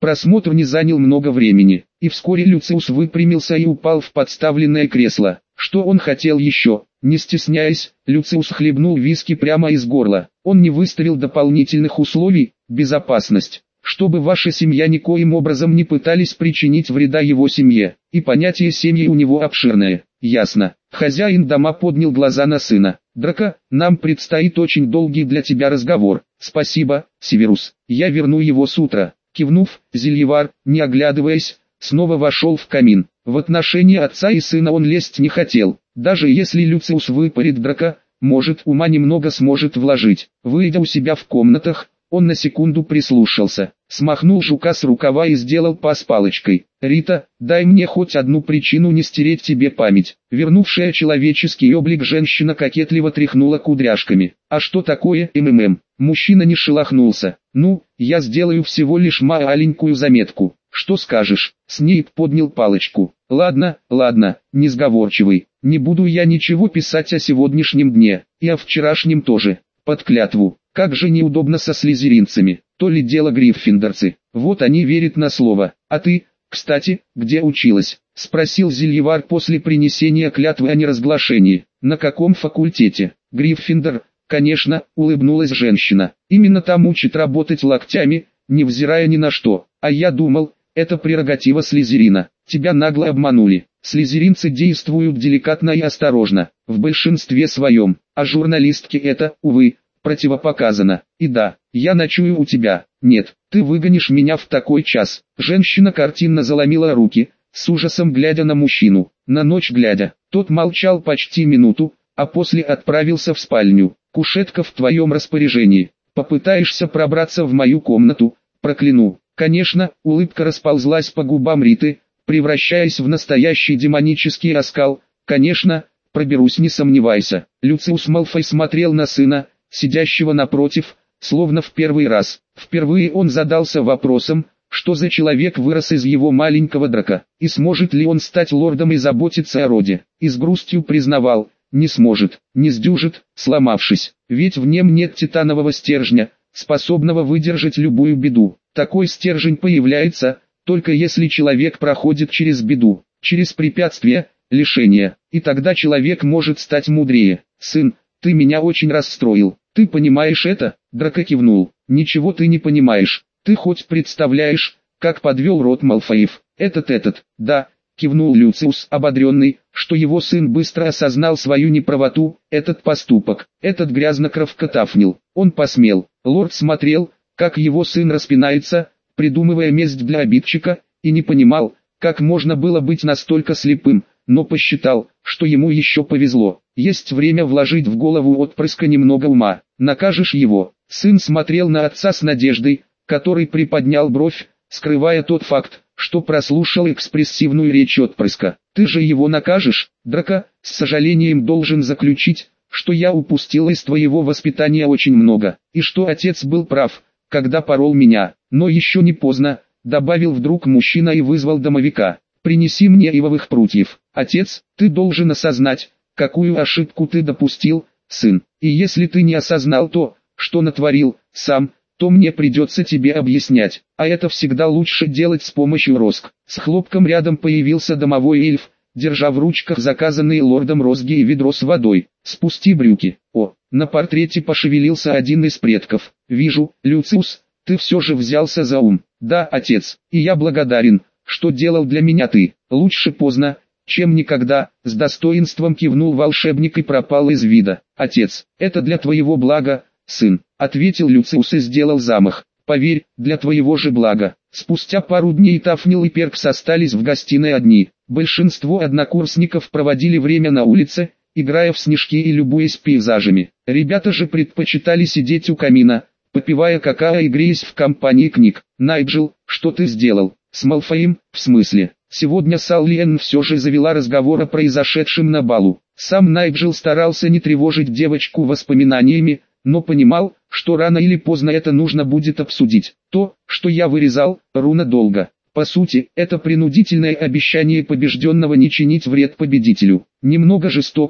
Просмотр не занял много времени, и вскоре Люциус выпрямился и упал в подставленное кресло. Что он хотел еще? Не стесняясь, Люциус хлебнул виски прямо из горла. Он не выставил дополнительных условий: безопасность, чтобы ваша семья никоим образом не пытались причинить вреда его семье, и понятие семьи у него обширное. Ясно. Хозяин дома поднял глаза на сына. Драко, нам предстоит очень долгий для тебя разговор. Спасибо, Северус, я верну его с утра. Кивнув, Зельевар, не оглядываясь, снова вошел в камин. В отношении отца и сына он лезть не хотел. Даже если Люциус выпарит Драко, может, ума немного сможет вложить. Выйдя у себя в комнатах, он на секунду прислушался, смахнул жука с рукава и сделал пас палочкой. «Рита, дай мне хоть одну причину не стереть тебе память». Вернувшая человеческий облик женщина кокетливо тряхнула кудряшками. «А что такое МММ?» Мужчина не шелохнулся. «Ну, я сделаю всего лишь маленькую заметку. Что скажешь?» Снейп поднял палочку. «Ладно, ладно, несговорчивый. Не буду я ничего писать о сегодняшнем дне, и о вчерашнем тоже. Под клятву. Как же неудобно со слизеринцами, то ли дело гриффиндорцы, вот они верят на слово. А ты, кстати, где училась?» — спросил Зельевар после принесения клятвы о неразглашении. «На каком факультете?» «Гриффиндор, конечно», — улыбнулась женщина. «Именно там учат работать локтями, невзирая ни на что. А я думал, это прерогатива слизерина. Тебя нагло обманули. Слизеринцы действуют деликатно и осторожно, в большинстве своем, а журналистке это, увы, противопоказано. И да, я ночую у тебя. Нет, ты выгонишь меня в такой час». Женщина картинно заломила руки, с ужасом глядя на мужчину. На ночь глядя, тот молчал почти минуту, а после отправился в спальню. «Кушетка в твоем распоряжении. Попытаешься пробраться в мою комнату, прокляну». Конечно, улыбка расползлась по губам Риты, превращаясь в настоящий демонический оскал. «Конечно, проберусь, не сомневайся». Люциус Малфой смотрел на сына, сидящего напротив, словно в первый раз. Впервые он задался вопросом, что за человек вырос из его маленького Драко, и сможет ли он стать лордом и заботиться о роде. И с грустью признавал: не сможет, не сдюжит, сломавшись, ведь в нем нет титанового стержня, способного выдержать любую беду. Такой стержень появляется, только если человек проходит через беду, через препятствия, лишения, и тогда человек может стать мудрее. «Сын, ты меня очень расстроил. Ты понимаешь это?» Драко кивнул. «Ничего ты не понимаешь. Ты хоть представляешь, как подвел род Малфоев?» Этот, да», кивнул Люциус, ободренный, что его сын быстро осознал свою неправоту. «Этот поступок, этот грязнокровка Тафнил, он посмел». Лорд смотрел, как его сын распинается, придумывая месть для обидчика, и не понимал, как можно было быть настолько слепым, но посчитал, что ему еще повезло. Есть время вложить в голову отпрыска немного ума. «Накажешь его?» Сын смотрел на отца с надеждой, который приподнял бровь, скрывая тот факт, что прослушал экспрессивную речь отпрыска. «Ты же его накажешь?» «Драко, с сожалением должен заключить, что я упустил из твоего воспитания очень много, и что отец был прав, когда порол меня. Но еще не поздно», добавил вдруг мужчина и вызвал домовика. «Принеси мне ивовых прутьев. Отец, ты должен осознать, какую ошибку ты допустил, сын. И если ты не осознал то, что натворил сам, то мне придется тебе объяснять. А это всегда лучше делать с помощью роск». С хлопком рядом появился домовой эльф, держа в ручках заказанные лордом розги и ведро с водой. «Спусти брюки». О, на портрете пошевелился один из предков. «Вижу, Люциус, ты все же взялся за ум». «Да, отец, и я благодарен, что делал для меня ты. Лучше поздно, чем никогда», с достоинством кивнул волшебник и пропал из вида. «Отец, это для твоего блага, сын», ответил Люциус и сделал замах. «Поверь, для твоего же блага». Спустя пару дней Тафнил и Перкс остались в гостиной одни. Большинство однокурсников проводили время на улице, играя в снежки и любуясь пейзажами. Ребята же предпочитали сидеть у камина, попивая какао и греясь в компании книг. «Найджел, что ты сделал?» «С Малфоем, в смысле?» Сегодня Саллиен все же завела разговор о произошедшем на балу. Сам Найджел старался не тревожить девочку воспоминаниями, но понимал, что рано или поздно это нужно будет обсудить. «То, что я вырезал, руна долга. По сути, это принудительное обещание побежденного не чинить вред победителю. Немного жестоко,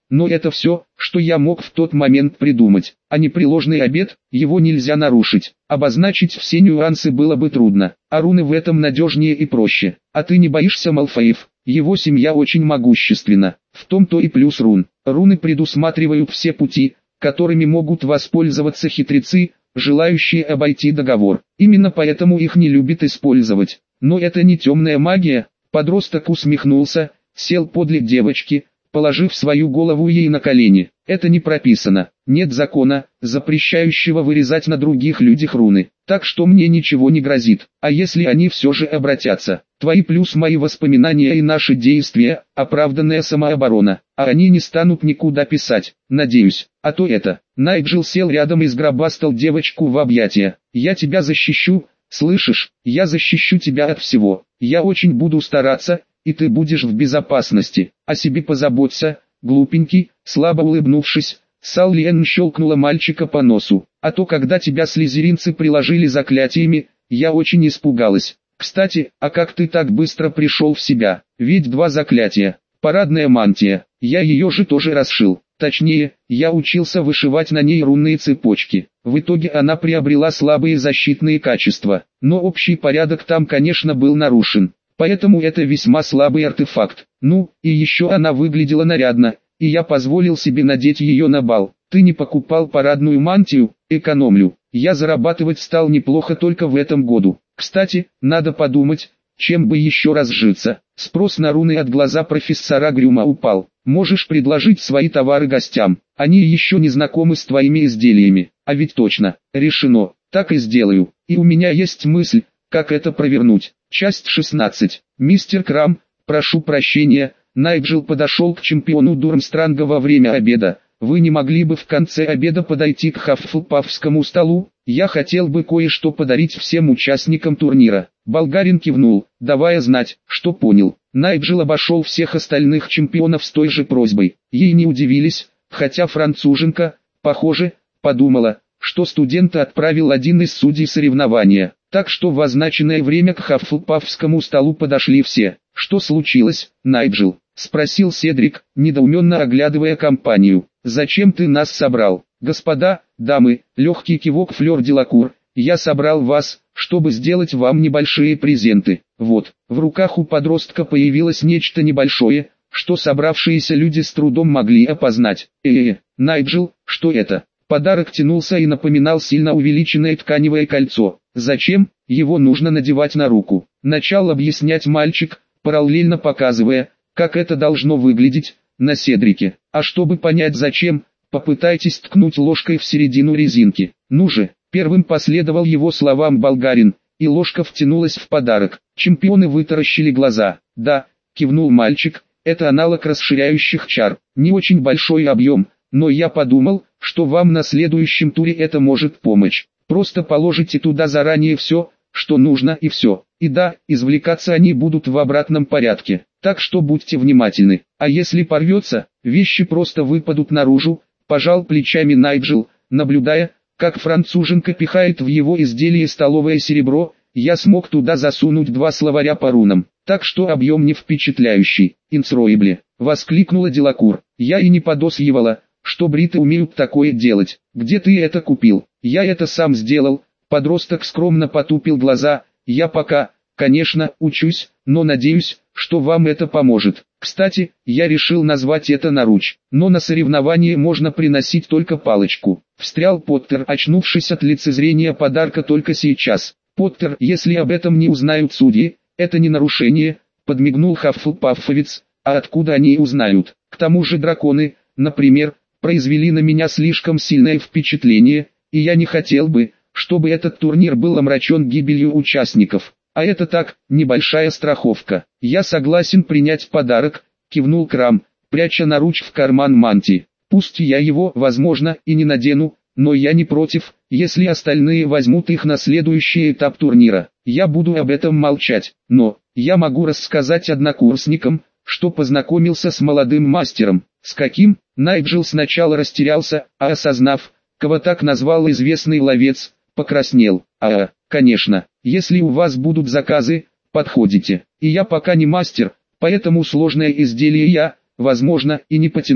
но это все, что я мог в тот момент придумать. А непреложный обет, его нельзя нарушить. Обозначить все нюансы было бы трудно, а руны в этом надежнее и проще. А ты не боишься Малфоев? Его семья очень могущественна. В том-то и плюс рун. Руны предусматривают все пути, которыми могут воспользоваться хитрецы, желающие обойти договор. Именно поэтому их не любят использовать. Но это не темная магия. Подросток усмехнулся, сел подле девочки, положив свою голову ей на колени. Это не прописано. Нет закона, запрещающего вырезать на других людях руны. Так что мне ничего не грозит. А если они все же обратятся? Твои плюс мои воспоминания и наши действия, оправданная самооборона. А они не станут никуда писать, надеюсь. А то это. Найджел сел рядом и сгробастал девочку в объятия. Я тебя защищу, слышишь? Я защищу тебя от всего. Я очень буду стараться, и ты будешь в безопасности. О себе позаботься, глупенький. Слабо улыбнувшись, Саллиен щелкнула мальчика по носу. А то когда тебя слизеринцы приложили заклятиями, я очень испугалась. Кстати, а как ты так быстро пришел в себя? Ведь 2 заклятия. Парадная мантия. Я ее же тоже расшил. Точнее, я учился вышивать на ней рунные цепочки. В итоге она приобрела слабые защитные качества. Но общий порядок там, конечно, был нарушен. Поэтому это весьма слабый артефакт. Ну, и еще она выглядела нарядно, и я позволил себе надеть ее на бал. Ты не покупал парадную мантию? Экономлю. Я зарабатывать стал неплохо только в этом году. Кстати, надо подумать, чем бы еще разжиться. Спрос на руны от глаза профессора Грюма упал. Можешь предложить свои товары гостям. Они еще не знакомы с твоими изделиями. А ведь точно, решено. Так и сделаю. И у меня есть мысль, как это провернуть. Часть 16. Мистер Крам, прошу прощения, Найджел подошел к чемпиону Дурмстранга во время обеда. Вы не могли бы в конце обеда подойти к хаффлпафскому столу? Я хотел бы кое-что подарить всем участникам турнира. Болгарин кивнул, давая знать, что понял. Найджел обошел всех остальных чемпионов с той же просьбой. Ей не удивились, хотя француженка, похоже, подумала, что студента отправил один из судей соревнования. Так что в означенное время к хаффлпафскому столу подошли все. «Что случилось, Найджел?» — спросил Седрик, недоуменно оглядывая компанию. «Зачем ты нас собрал?» «Господа, дамы», — легкий кивок Флёр Делакур, «я собрал вас, чтобы сделать вам небольшие презенты». Вот, в руках у подростка появилось нечто небольшое, что собравшиеся люди с трудом могли опознать. Найджел, что это?» Подарок тянулся и напоминал сильно увеличенное тканевое кольцо. Зачем? Его нужно надевать на руку. Начал объяснять мальчик, параллельно показывая, как это должно выглядеть, на Седрике. А чтобы понять зачем, попытайтесь ткнуть ложкой в середину резинки. Ну же, первым последовал его словам болгарин, и ложка втянулась в подарок. Чемпионы вытаращили глаза. Да, кивнул мальчик, это аналог расширяющих чар. Не очень большой объем, но я подумал, что вам на следующем туре это может помочь. Просто положите туда заранее все, что нужно и все. И да, извлекаться они будут в обратном порядке. Так что будьте внимательны. А если порвется, вещи просто выпадут наружу. Пожал плечами Найджел, наблюдая, как француженка пихает в его изделие столовое серебро. Я смог туда засунуть 2 словаря по рунам. Так что объем не впечатляющий. «Инцроибле!» — воскликнула Делакур. Я и не подозревала, что бриты умеют такое делать. Где ты это купил? Я это сам сделал. Подросток скромно потупил глаза. Я пока, конечно, учусь, но надеюсь, что вам это поможет. Кстати, я решил назвать это наруч. Но на соревнование можно приносить только палочку. Встрял Поттер, очнувшись от лицезрения подарка только сейчас. Поттер, если об этом не узнают судьи, это не нарушение, подмигнул Хаффлпаффовец. А откуда они узнают? К тому же драконы, например, произвели на меня слишком сильное впечатление, и я не хотел бы, чтобы этот турнир был омрачен гибелью участников. А это так, небольшая страховка. Я согласен принять подарок, кивнул Крам, пряча наруч в карман мантии. Пусть я его, возможно, и не надену, но я не против, если остальные возьмут их на следующий этап турнира. Я буду об этом молчать, но я могу рассказать однокурсникам, что познакомился с молодым мастером. С каким? Найджел сначала растерялся, а осознав, кого так назвал известный ловец, покраснел. Конечно, если у вас будут заказы, подходите. И я пока не мастер, поэтому сложное изделие я, возможно, и не потяну.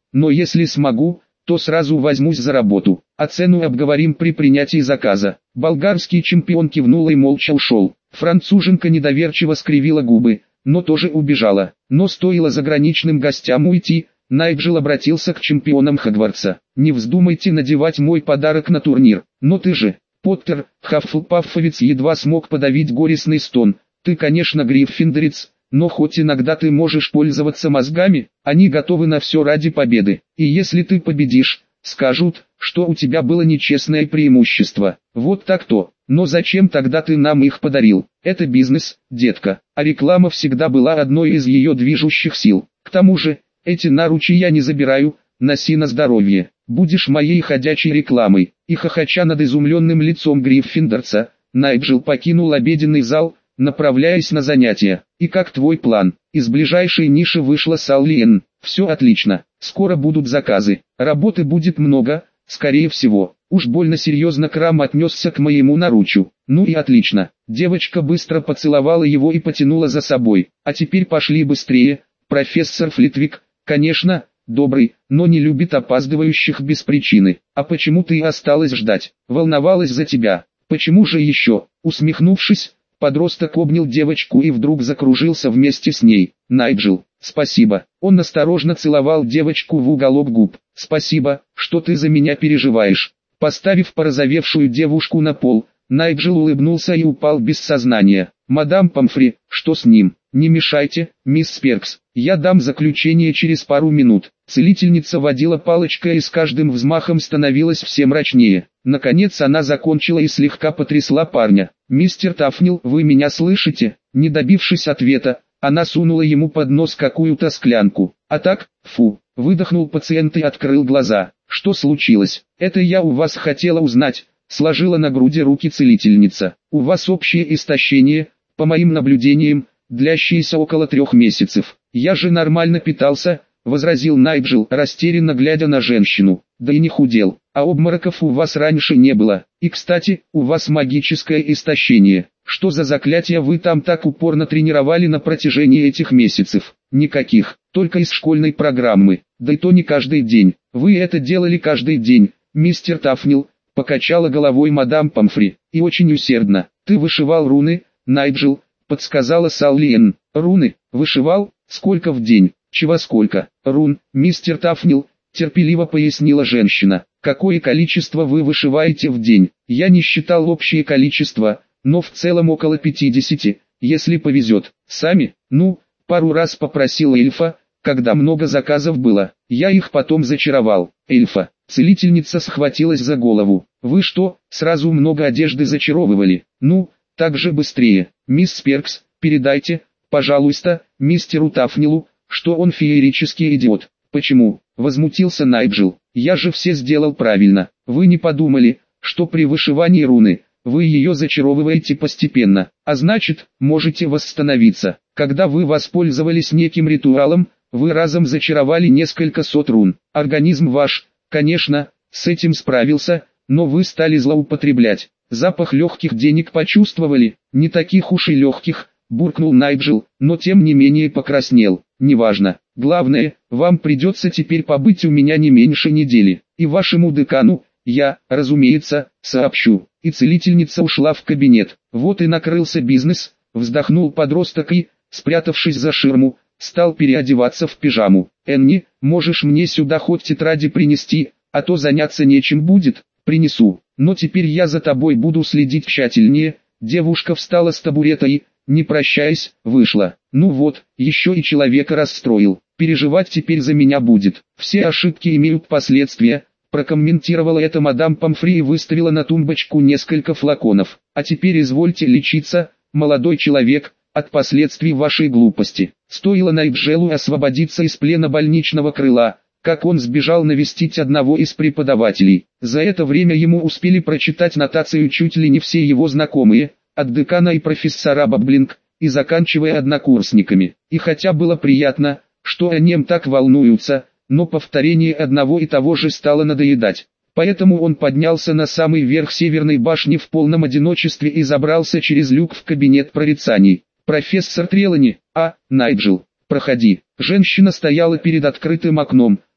но если смогу, то сразу возьмусь за работу, а цену обговорим при принятии заказа». Болгарский чемпион кивнул и молча ушел. Француженка недоверчиво скривила губы, но тоже убежала. Но стоило заграничным гостям уйти, Найджел обратился к чемпионам Хогвартса. «Не вздумайте надевать мой подарок на турнир, но ты же, Поттер», Хаффлпаффовец едва смог подавить горестный стон. «Ты, конечно, гриффиндорец, но хоть иногда ты можешь пользоваться мозгами, они готовы на все ради победы, и если ты победишь, скажут, что у тебя было нечестное преимущество. Вот так-то, но зачем тогда ты нам их подарил? Это бизнес, детка, а реклама всегда была одной из ее движущих сил. К тому же, эти наручи я не забираю, носи на здоровье, будешь моей ходячей рекламой». И хохоча над изумленным лицом гриффиндорца, Найджел покинул обеденный зал, направляясь на занятия. «И как твой план?» Из ближайшей ниши вышла Саллиен. «Все отлично, скоро будут заказы, работы будет много, скорее всего». Уж больно серьезно Крам отнесся к моему наручу. «Ну и отлично». Девочка быстро поцеловала его и потянула за собой. «А теперь пошли быстрее, профессор Флитвик, конечно, добрый, но не любит опаздывающих без причины. А почему ты осталась ждать? Волновалась за тебя. Почему же еще?» Усмехнувшись, подросток обнял девочку и вдруг закружился вместе с ней. «Найджел, спасибо». Он осторожно целовал девочку в уголок губ. «Спасибо, что ты за меня переживаешь». Поставив порозовевшую девушку на пол, Найджел улыбнулся и упал без сознания. «Мадам Помфри, что с ним?» «Не мешайте, мисс Перкс, я дам заключение через пару минут». Целительница водила палочкой и с каждым взмахом становилась все мрачнее. Наконец она закончила и слегка потрясла парня. «Мистер Тафнил, вы меня слышите?» Не добившись ответа, она сунула ему под нос какую-то склянку. «А так, фу», выдохнул пациент и открыл глаза. «Что случилось?» «Это я у вас хотела узнать», сложила на груди руки целительница. «У вас общее истощение, по моим наблюдениям, длящиеся около 3 месяцев». «Я же нормально питался», возразил Найджел, растерянно глядя на женщину. «Да и не худел, а обмороков у вас раньше не было. И кстати, у вас магическое истощение. Что за заклятие вы там так упорно тренировали на протяжении этих месяцев?» «Никаких, только из школьной программы, да и то не каждый день». «Вы это делали каждый день, мистер Тафнил», покачала головой мадам Помфри, «и очень усердно». «Ты вышивал руны, Найджел», подсказала Саллиен. «Руны, вышивал? Сколько в день?» «Чего сколько?» «Рун, мистер Тафнил», терпеливо пояснила женщина. «Какое количество вы вышиваете в день?» «Я не считал общее количество, но в целом около 50, если повезет». «Сами?» «Ну, пару раз попросил эльфа, когда много заказов было. Я их потом зачаровал». «Эльфа?» Целительница схватилась за голову. «Вы что, сразу много одежды зачаровывали?» «Ну, так же быстрее. Мисс Перкс, передайте, пожалуйста, мистеру Тафнилу, что он феерический идиот». «Почему?» — возмутился Найджел. «Я же все сделал правильно. Вы не подумали, что при вышивании руны, вы ее зачаровываете постепенно, а значит, можете восстановиться. Когда вы воспользовались неким ритуалом, вы разом зачаровали несколько сот рун. Организм ваш, конечно, с этим справился, но вы стали злоупотреблять. Запах легких денег почувствовали?» «Не таких уж и легких», буркнул Найджел, но тем не менее покраснел. «Неважно. Главное, вам придется теперь побыть у меня не меньше недели. И вашему декану, я, разумеется, сообщу». И целительница ушла в кабинет. «Вот и накрылся бизнес», вздохнул подросток и, спрятавшись за ширму, стал переодеваться в пижаму. «Энни, можешь мне сюда хоть тетради принести, а то заняться нечем будет?» «Принесу, но теперь я за тобой буду следить тщательнее». Девушка встала с табурета и, не прощаясь, вышла. «Ну вот, еще и человека расстроил. Переживать теперь за меня будет. Все ошибки имеют последствия», прокомментировала это мадам Помфри и выставила на тумбочку несколько флаконов. «А теперь извольте лечиться, молодой человек, от последствий вашей глупости». Стоило Найджелу освободиться из плена больничного крыла, как он сбежал навестить одного из преподавателей. За это время ему успели прочитать нотацию чуть ли не все его знакомые, от декана и профессора Баблинг, и заканчивая однокурсниками. И хотя было приятно, что о нем так волнуются, но повторение одного и того же стало надоедать. Поэтому он поднялся на самый верх северной башни в полном одиночестве и забрался через люк в кабинет прорицаний. «Профессор Трелани, Найджел, проходи». Женщина стояла перед открытым окном,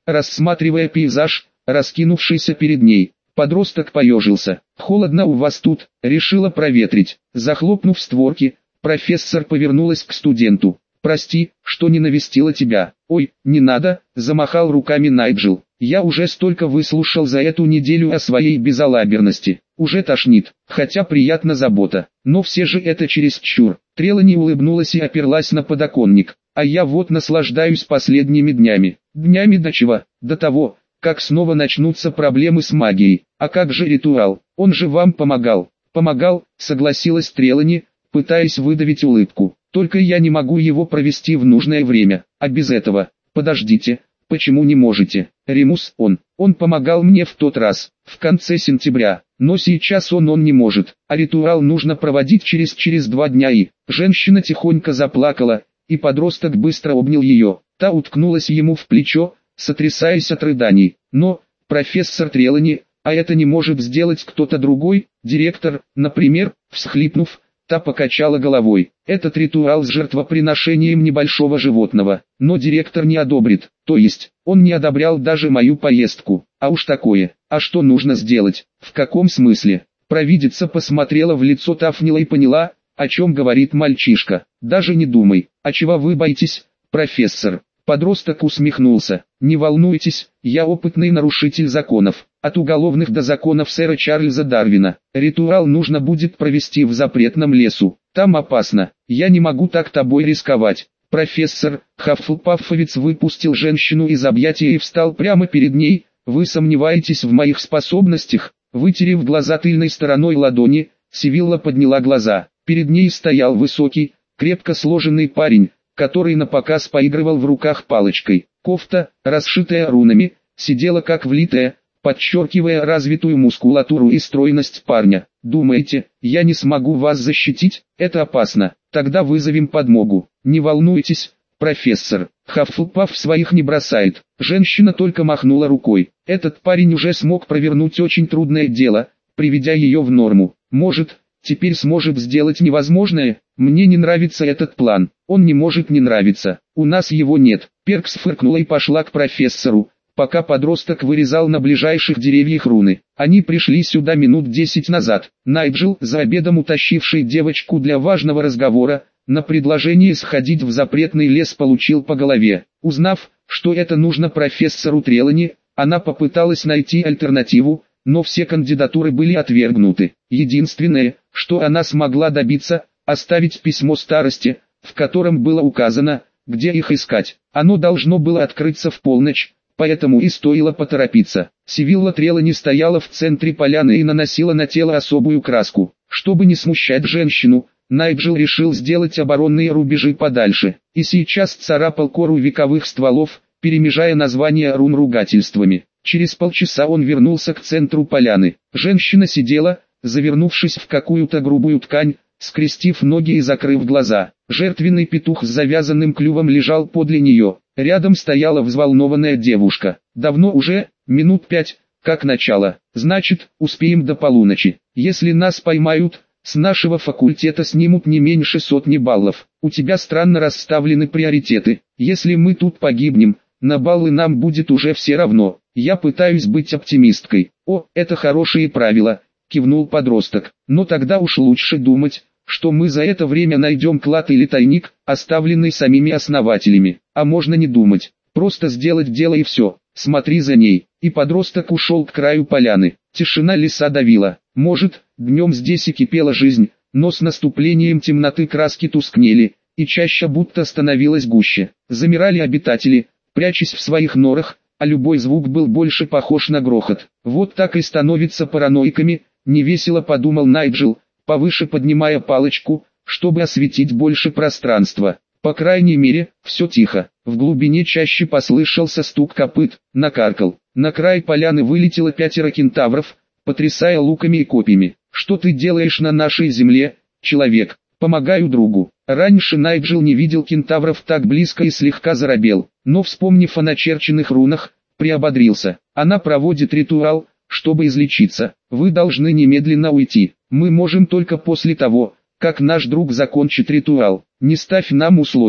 рассматривая пейзаж, раскинувшийся перед ней. Подросток поежился. «Холодно у вас тут», решила проветрить. Захлопнув створки, профессор повернулась к студенту. «Прости, что не навестила тебя». «Ой, не надо», замахал руками Найджел. «Я уже столько выслушал за эту неделю о своей безалаберности. Уже тошнит, хотя приятна забота. Но все же это чересчур». Трелани улыбнулась и оперлась на подоконник. «А я вот наслаждаюсь последними днями». «Днями до чего?» «До того, как снова начнутся проблемы с магией. А как же ритуал? Он же вам помогал». «Помогал», согласилась Трелани, пытаясь выдавить улыбку. «Только я не могу его провести в нужное время, а без этого». «Подождите, почему не можете?» «Ремус, он помогал мне в тот раз, в конце сентября, но сейчас он не может, а ритуал нужно проводить через 2 дня и...» Женщина тихонько заплакала, и подросток быстро обнял ее. Та уткнулась ему в плечо, сотрясаясь от рыданий. «Но, профессор Трелани, а это не может сделать кто-то другой, директор, например?» Всхлипнув, та покачала головой. «Этот ритуал с жертвоприношением небольшого животного, но директор не одобрит, то есть, он не одобрял даже мою поездку, а уж такое. А что нужно сделать?» «В каком смысле?» Провидица посмотрела в лицо Тафнила и поняла, о чем говорит мальчишка. «Даже не думай. А чего вы боитесь, профессор?» Подросток усмехнулся. «Не волнуйтесь, я опытный нарушитель законов, от уголовных до законов сэра Чарльза Дарвина. Ритуал нужно будет провести в запретном лесу, там опасно, я не могу так тобой рисковать». Профессор Хаффлпаффовец выпустил женщину из объятия и встал прямо перед ней. «Вы сомневаетесь в моих способностях?» Вытерев глаза тыльной стороной ладони, Сивилла подняла глаза. Перед ней стоял высокий, крепко сложенный парень, который напоказ поигрывал в руках палочкой. Кофта, расшитая рунами, сидела как влитая, подчеркивая развитую мускулатуру и стройность парня. «Думаете, я не смогу вас защитить? Это опасно. Тогда вызовем подмогу». «Не волнуйтесь, профессор, Хаффлпафф своих не бросает». Женщина только махнула рукой. «Этот парень уже смог провернуть очень трудное дело, приведя ее в норму. Может, теперь сможет сделать невозможное? Мне не нравится этот план». «Он не может не нравиться. У нас его нет». Перкс фыркнула и пошла к профессору, пока подросток вырезал на ближайших деревьях руны. Они пришли сюда минут 10 назад. Найджел, за обедом утащивший девочку для важного разговора, на предложение сходить в запретный лес получил по голове. Узнав, что это нужно профессору Трелани, она попыталась найти альтернативу, но все кандидатуры были отвергнуты. Единственное, что она смогла добиться, оставить письмо старости, в котором было указано, где их искать. Оно должно было открыться в полночь, поэтому и стоило поторопиться. Сивилла Трелани стояла в центре поляны и наносила на тело особую краску. Чтобы не смущать женщину, Найджел решил сделать оборонные рубежи подальше, и сейчас царапал кору вековых стволов, перемежая названия рун ругательствами. Через полчаса он вернулся к центру поляны. Женщина сидела, завернувшись в какую-то грубую ткань, скрестив ноги и закрыв глаза. Жертвенный петух с завязанным клювом лежал подле нее. Рядом стояла взволнованная девушка. «Давно уже, минут 5, как начало. Значит, успеем до полуночи. Если нас поймают, с нашего факультета снимут не меньше 100 баллов. У тебя странно расставлены приоритеты. Если мы тут погибнем, на баллы нам будет уже все равно. Я пытаюсь быть оптимисткой». «О, это хорошие правила», кивнул подросток. «Но тогда уж лучше думать, что мы за это время найдем клад или тайник, оставленный самими основателями. А можно не думать, просто сделать дело и все. Смотри за ней». И подросток ушел к краю поляны. Тишина леса давила. Может, днем здесь и кипела жизнь, но с наступлением темноты краски тускнели, и чаща будто становилась гуще. Замирали обитатели, прячась в своих норах, а любой звук был больше похож на грохот. «Вот так и становятся параноиками», невесело подумал Найджел, повыше поднимая палочку, чтобы осветить больше пространства. По крайней мере, все тихо. В глубине чаще послышался стук копыт, накаркал. На край поляны вылетело 5 кентавров, потрясая луками и копьями. «Что ты делаешь на нашей земле, человек?» «Помогаю другу». Раньше Найджел не видел кентавров так близко и слегка заробел, но вспомнив о начерченных рунах, приободрился. «Она проводит ритуал, чтобы излечиться. Вы должны немедленно уйти. Мы можем только после того, как наш друг закончит ритуал. Не ставь нам условия».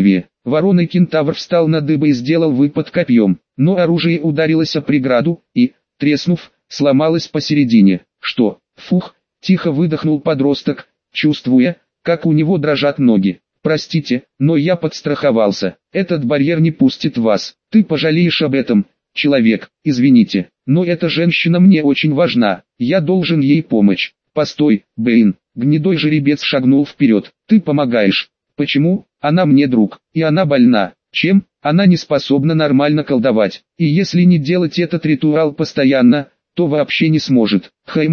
Вороной-кентавр встал на дыбы и сделал выпад копьем, но оружие ударилось о преграду и, треснув, сломалось посередине. Что? Фух, тихо выдохнул подросток, чувствуя, как у него дрожат ноги. Простите, но я подстраховался. Этот барьер не пустит вас. Ты пожалеешь об этом, человек. Извините, но эта женщина мне очень важна. Я должен ей помочь. Постой, Бэйн. Гнедой жеребец шагнул вперед. Ты помогаешь. Почему? Она мне друг, и она больна. Чем? Она не способна нормально колдовать. И если не делать этот ритуал постоянно, то вообще не сможет.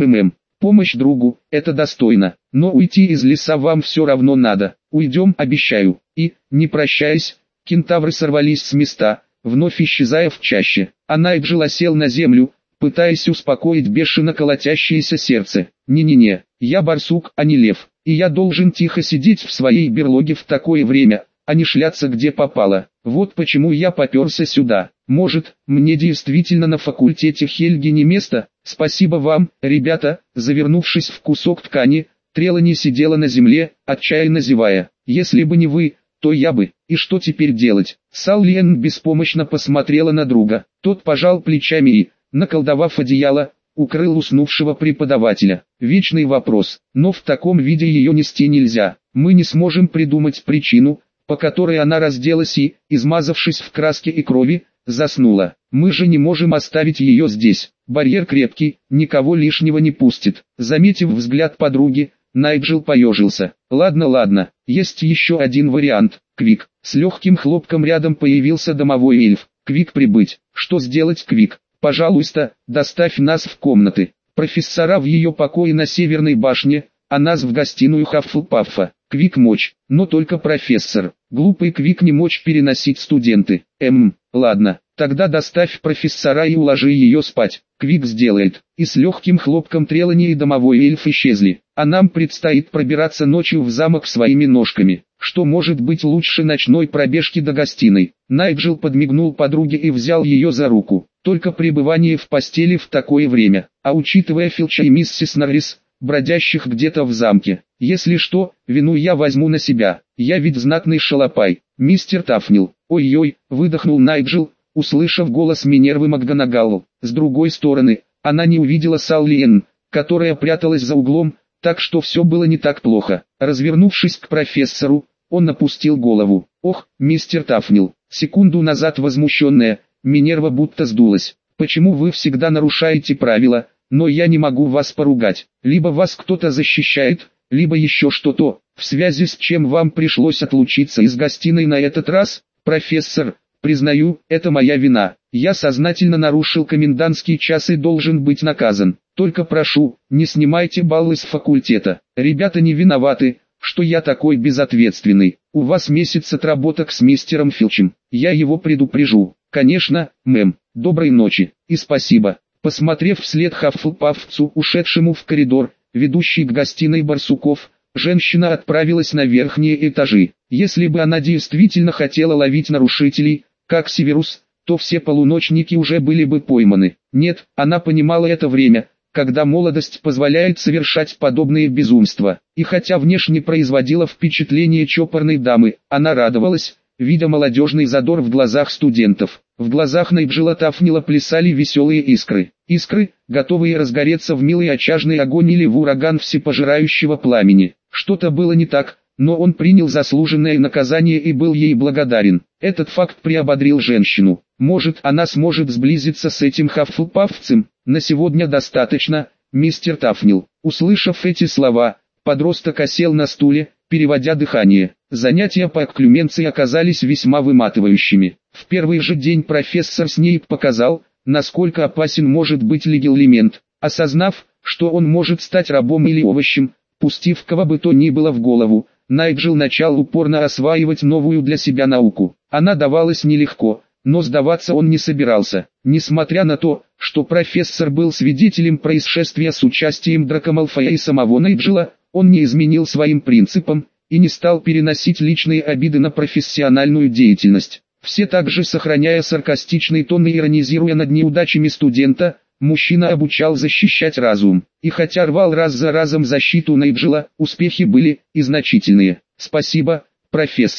Помощь другу, это достойно. Но уйти из леса вам все равно надо. Уйдем, обещаю. И, не прощаясь, кентавры сорвались с места, вновь исчезая в чаще. А Найджел осел на землю, пытаясь успокоить бешено колотящееся сердце. Не-не-не, я барсук, а не лев. И я должен тихо сидеть в своей берлоге в такое время, а не шляться где попало. Вот почему я попёрся сюда. Может, мне действительно на факультете Хельги не место? Спасибо вам, ребята. Завернувшись в кусок ткани, Трелани сидела на земле, отчаянно зевая. Если бы не вы, то я бы. И что теперь делать? Саллиен беспомощно посмотрела на друга. Тот пожал плечами и, наколдовав одеяло, укрыл уснувшего преподавателя. Вечный вопрос, но в таком виде ее нести нельзя. Мы не сможем придумать причину, по которой она разделась и, измазавшись в краске и крови, заснула. Мы же не можем оставить ее здесь. Барьер крепкий, никого лишнего не пустит. Заметив взгляд подруги, Найджел поежился. Ладно, есть еще один вариант. Квик. С легким хлопком рядом появился домовой эльф. Квик прибыть. Что сделать, Квик? Пожалуйста, доставь нас в комнаты. Профессора в ее покое на Северной башне, а нас в гостиную Хаффлпаффа. Квик мочь, но только профессор. Глупый Квик не мочь переносить студенты. Ладно, тогда доставь профессора и уложи ее спать. Квик сделает. И с легким хлопком Трелани и домовой эльф исчезли. А нам предстоит пробираться ночью в замок своими ножками. Что может быть лучше ночной пробежки до гостиной? Найджел подмигнул подруге и взял ее за руку. Только пребывание в постели в такое время. А учитывая Филча и миссис Норрис, бродящих где-то в замке. Если что, вину я возьму на себя. Я ведь знатный шалопай. Мистер Тафнил. Ой-ой, выдохнул Найджел, услышав голос Минервы МакГонагалл. С другой стороны, она не увидела Саллиен, которая пряталась за углом, так что все было не так плохо. Развернувшись к профессору, он опустил голову. Ох, мистер Тафнил. Секунду назад возмущенная, Минерва будто сдулась. Почему вы всегда нарушаете правила? Но я не могу вас поругать. Либо вас кто-то защищает, либо еще что-то, в связи с чем вам пришлось отлучиться из гостиной на этот раз. Профессор, признаю, это моя вина. Я сознательно нарушил комендантский час и должен быть наказан. Только прошу, не снимайте баллы с факультета. Ребята не виноваты, что я такой безответственный. У вас месяц отработок с мистером Филчем. Я его предупрежу. Конечно, мэм. Доброй ночи и спасибо. Посмотрев вслед Хаффлпаффцу, ушедшему в коридор, ведущий к гостиной барсуков, женщина отправилась на верхние этажи. Если бы она действительно хотела ловить нарушителей, как Северус, то все полуночники уже были бы пойманы. Нет, она понимала это время, когда молодость позволяет совершать подобные безумства. И хотя внешне производила впечатление чопорной дамы, она радовалась, видя молодежный задор в глазах студентов. В глазах Найджела Тафнила плясали веселые искры. Искры, готовые разгореться в милый очажный огонь или в ураган всепожирающего пламени. Что-то было не так, но он принял заслуженное наказание и был ей благодарен. Этот факт приободрил женщину. Может, она сможет сблизиться с этим хаффлпаффцем. На сегодня достаточно, мистер Тафнил. Услышав эти слова, подросток осел на стуле, переводя дыхание. Занятия по окклюменции оказались весьма выматывающими. В первый же день профессор Снейп показал, насколько опасен может быть легилимент. Осознав, что он может стать рабом или овощем, пустив кого бы то ни было в голову, Найджел начал упорно осваивать новую для себя науку. Она давалась нелегко, но сдаваться он не собирался. Несмотря на то, что профессор был свидетелем происшествия с участием Драко Малфоя и самого Найджела, он не изменил своим принципам и не стал переносить личные обиды на профессиональную деятельность. Все также сохраняя саркастичный тон и иронизируя над неудачами студента, мужчина обучал защищать разум. И хотя рвал раз за разом защиту Найджела, успехи были и значительные. «Спасибо, профессор», —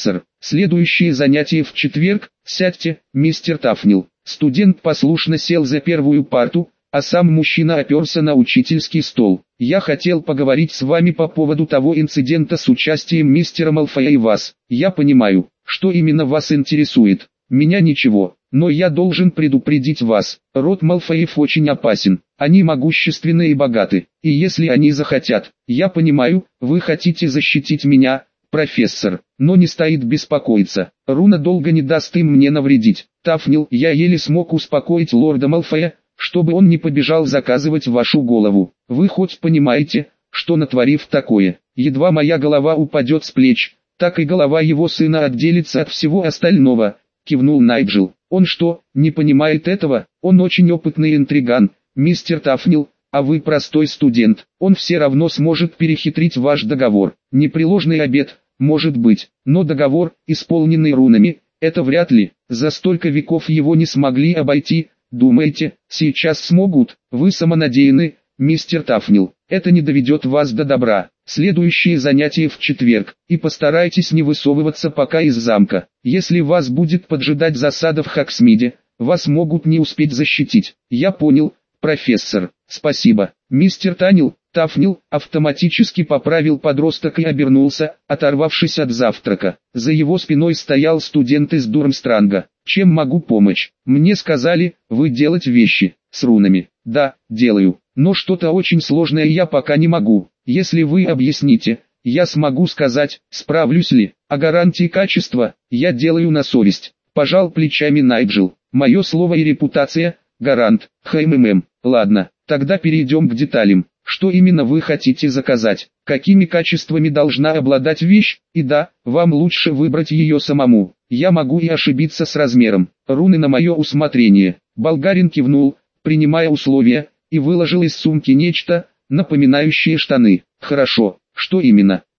Следующее занятие в четверг. Сядьте, мистер Тафнил. Студент послушно сел за первую парту, а сам мужчина оперся на учительский стол. Я хотел поговорить с вами по поводу того инцидента с участием мистера Малфоя и вас. Я понимаю, что именно вас интересует. Меня ничего, но я должен предупредить вас. Род Малфоев очень опасен. Они могущественны и богаты. И если они захотят, я понимаю, вы хотите защитить меня, профессор, но не стоит беспокоиться. Руна долго не даст им мне навредить. Тафнил, я еле смог успокоить лорда Малфоя, чтобы он не побежал заказывать вашу голову. Вы хоть понимаете, что натворив такое, едва моя голова упадет с плеч, так и голова его сына отделится от всего остального, кивнул Найджел. Он что, не понимает этого? Он очень опытный интриган, мистер Тафнил, а вы простой студент. Он все равно сможет перехитрить ваш договор. Непреложный обет, может быть, но договор, исполненный рунами, это вряд ли. За столько веков его не смогли обойти. Думаете, сейчас смогут? Вы самонадеянны, мистер Тафнил. Это не доведет вас до добра. Следующее занятие в четверг. И постарайтесь не высовываться пока из замка. Если вас будет поджидать засада в Хоксмиде, вас могут не успеть защитить. Я понял, профессор. Спасибо. Мистер Тафнил автоматически поправил подросток и обернулся, оторвавшись от завтрака. За его спиной стоял студент из Дурмстранга. Чем могу помочь? Мне сказали, вы делать вещи с рунами. Да, делаю. Но что-то очень сложное я пока не могу. Если вы объясните, я смогу сказать, справлюсь ли. А гарантии качества, я делаю на совесть. Пожал плечами Найджел. Мое слово и репутация, гарант. Ладно, тогда перейдем к деталям. Что именно вы хотите заказать? Какими качествами должна обладать вещь? И да, вам лучше выбрать ее самому. Я могу и ошибиться с размером. Руны на мое усмотрение. Болгарин кивнул, принимая условия, и выложил из сумки нечто, напоминающее штаны. Хорошо, что именно?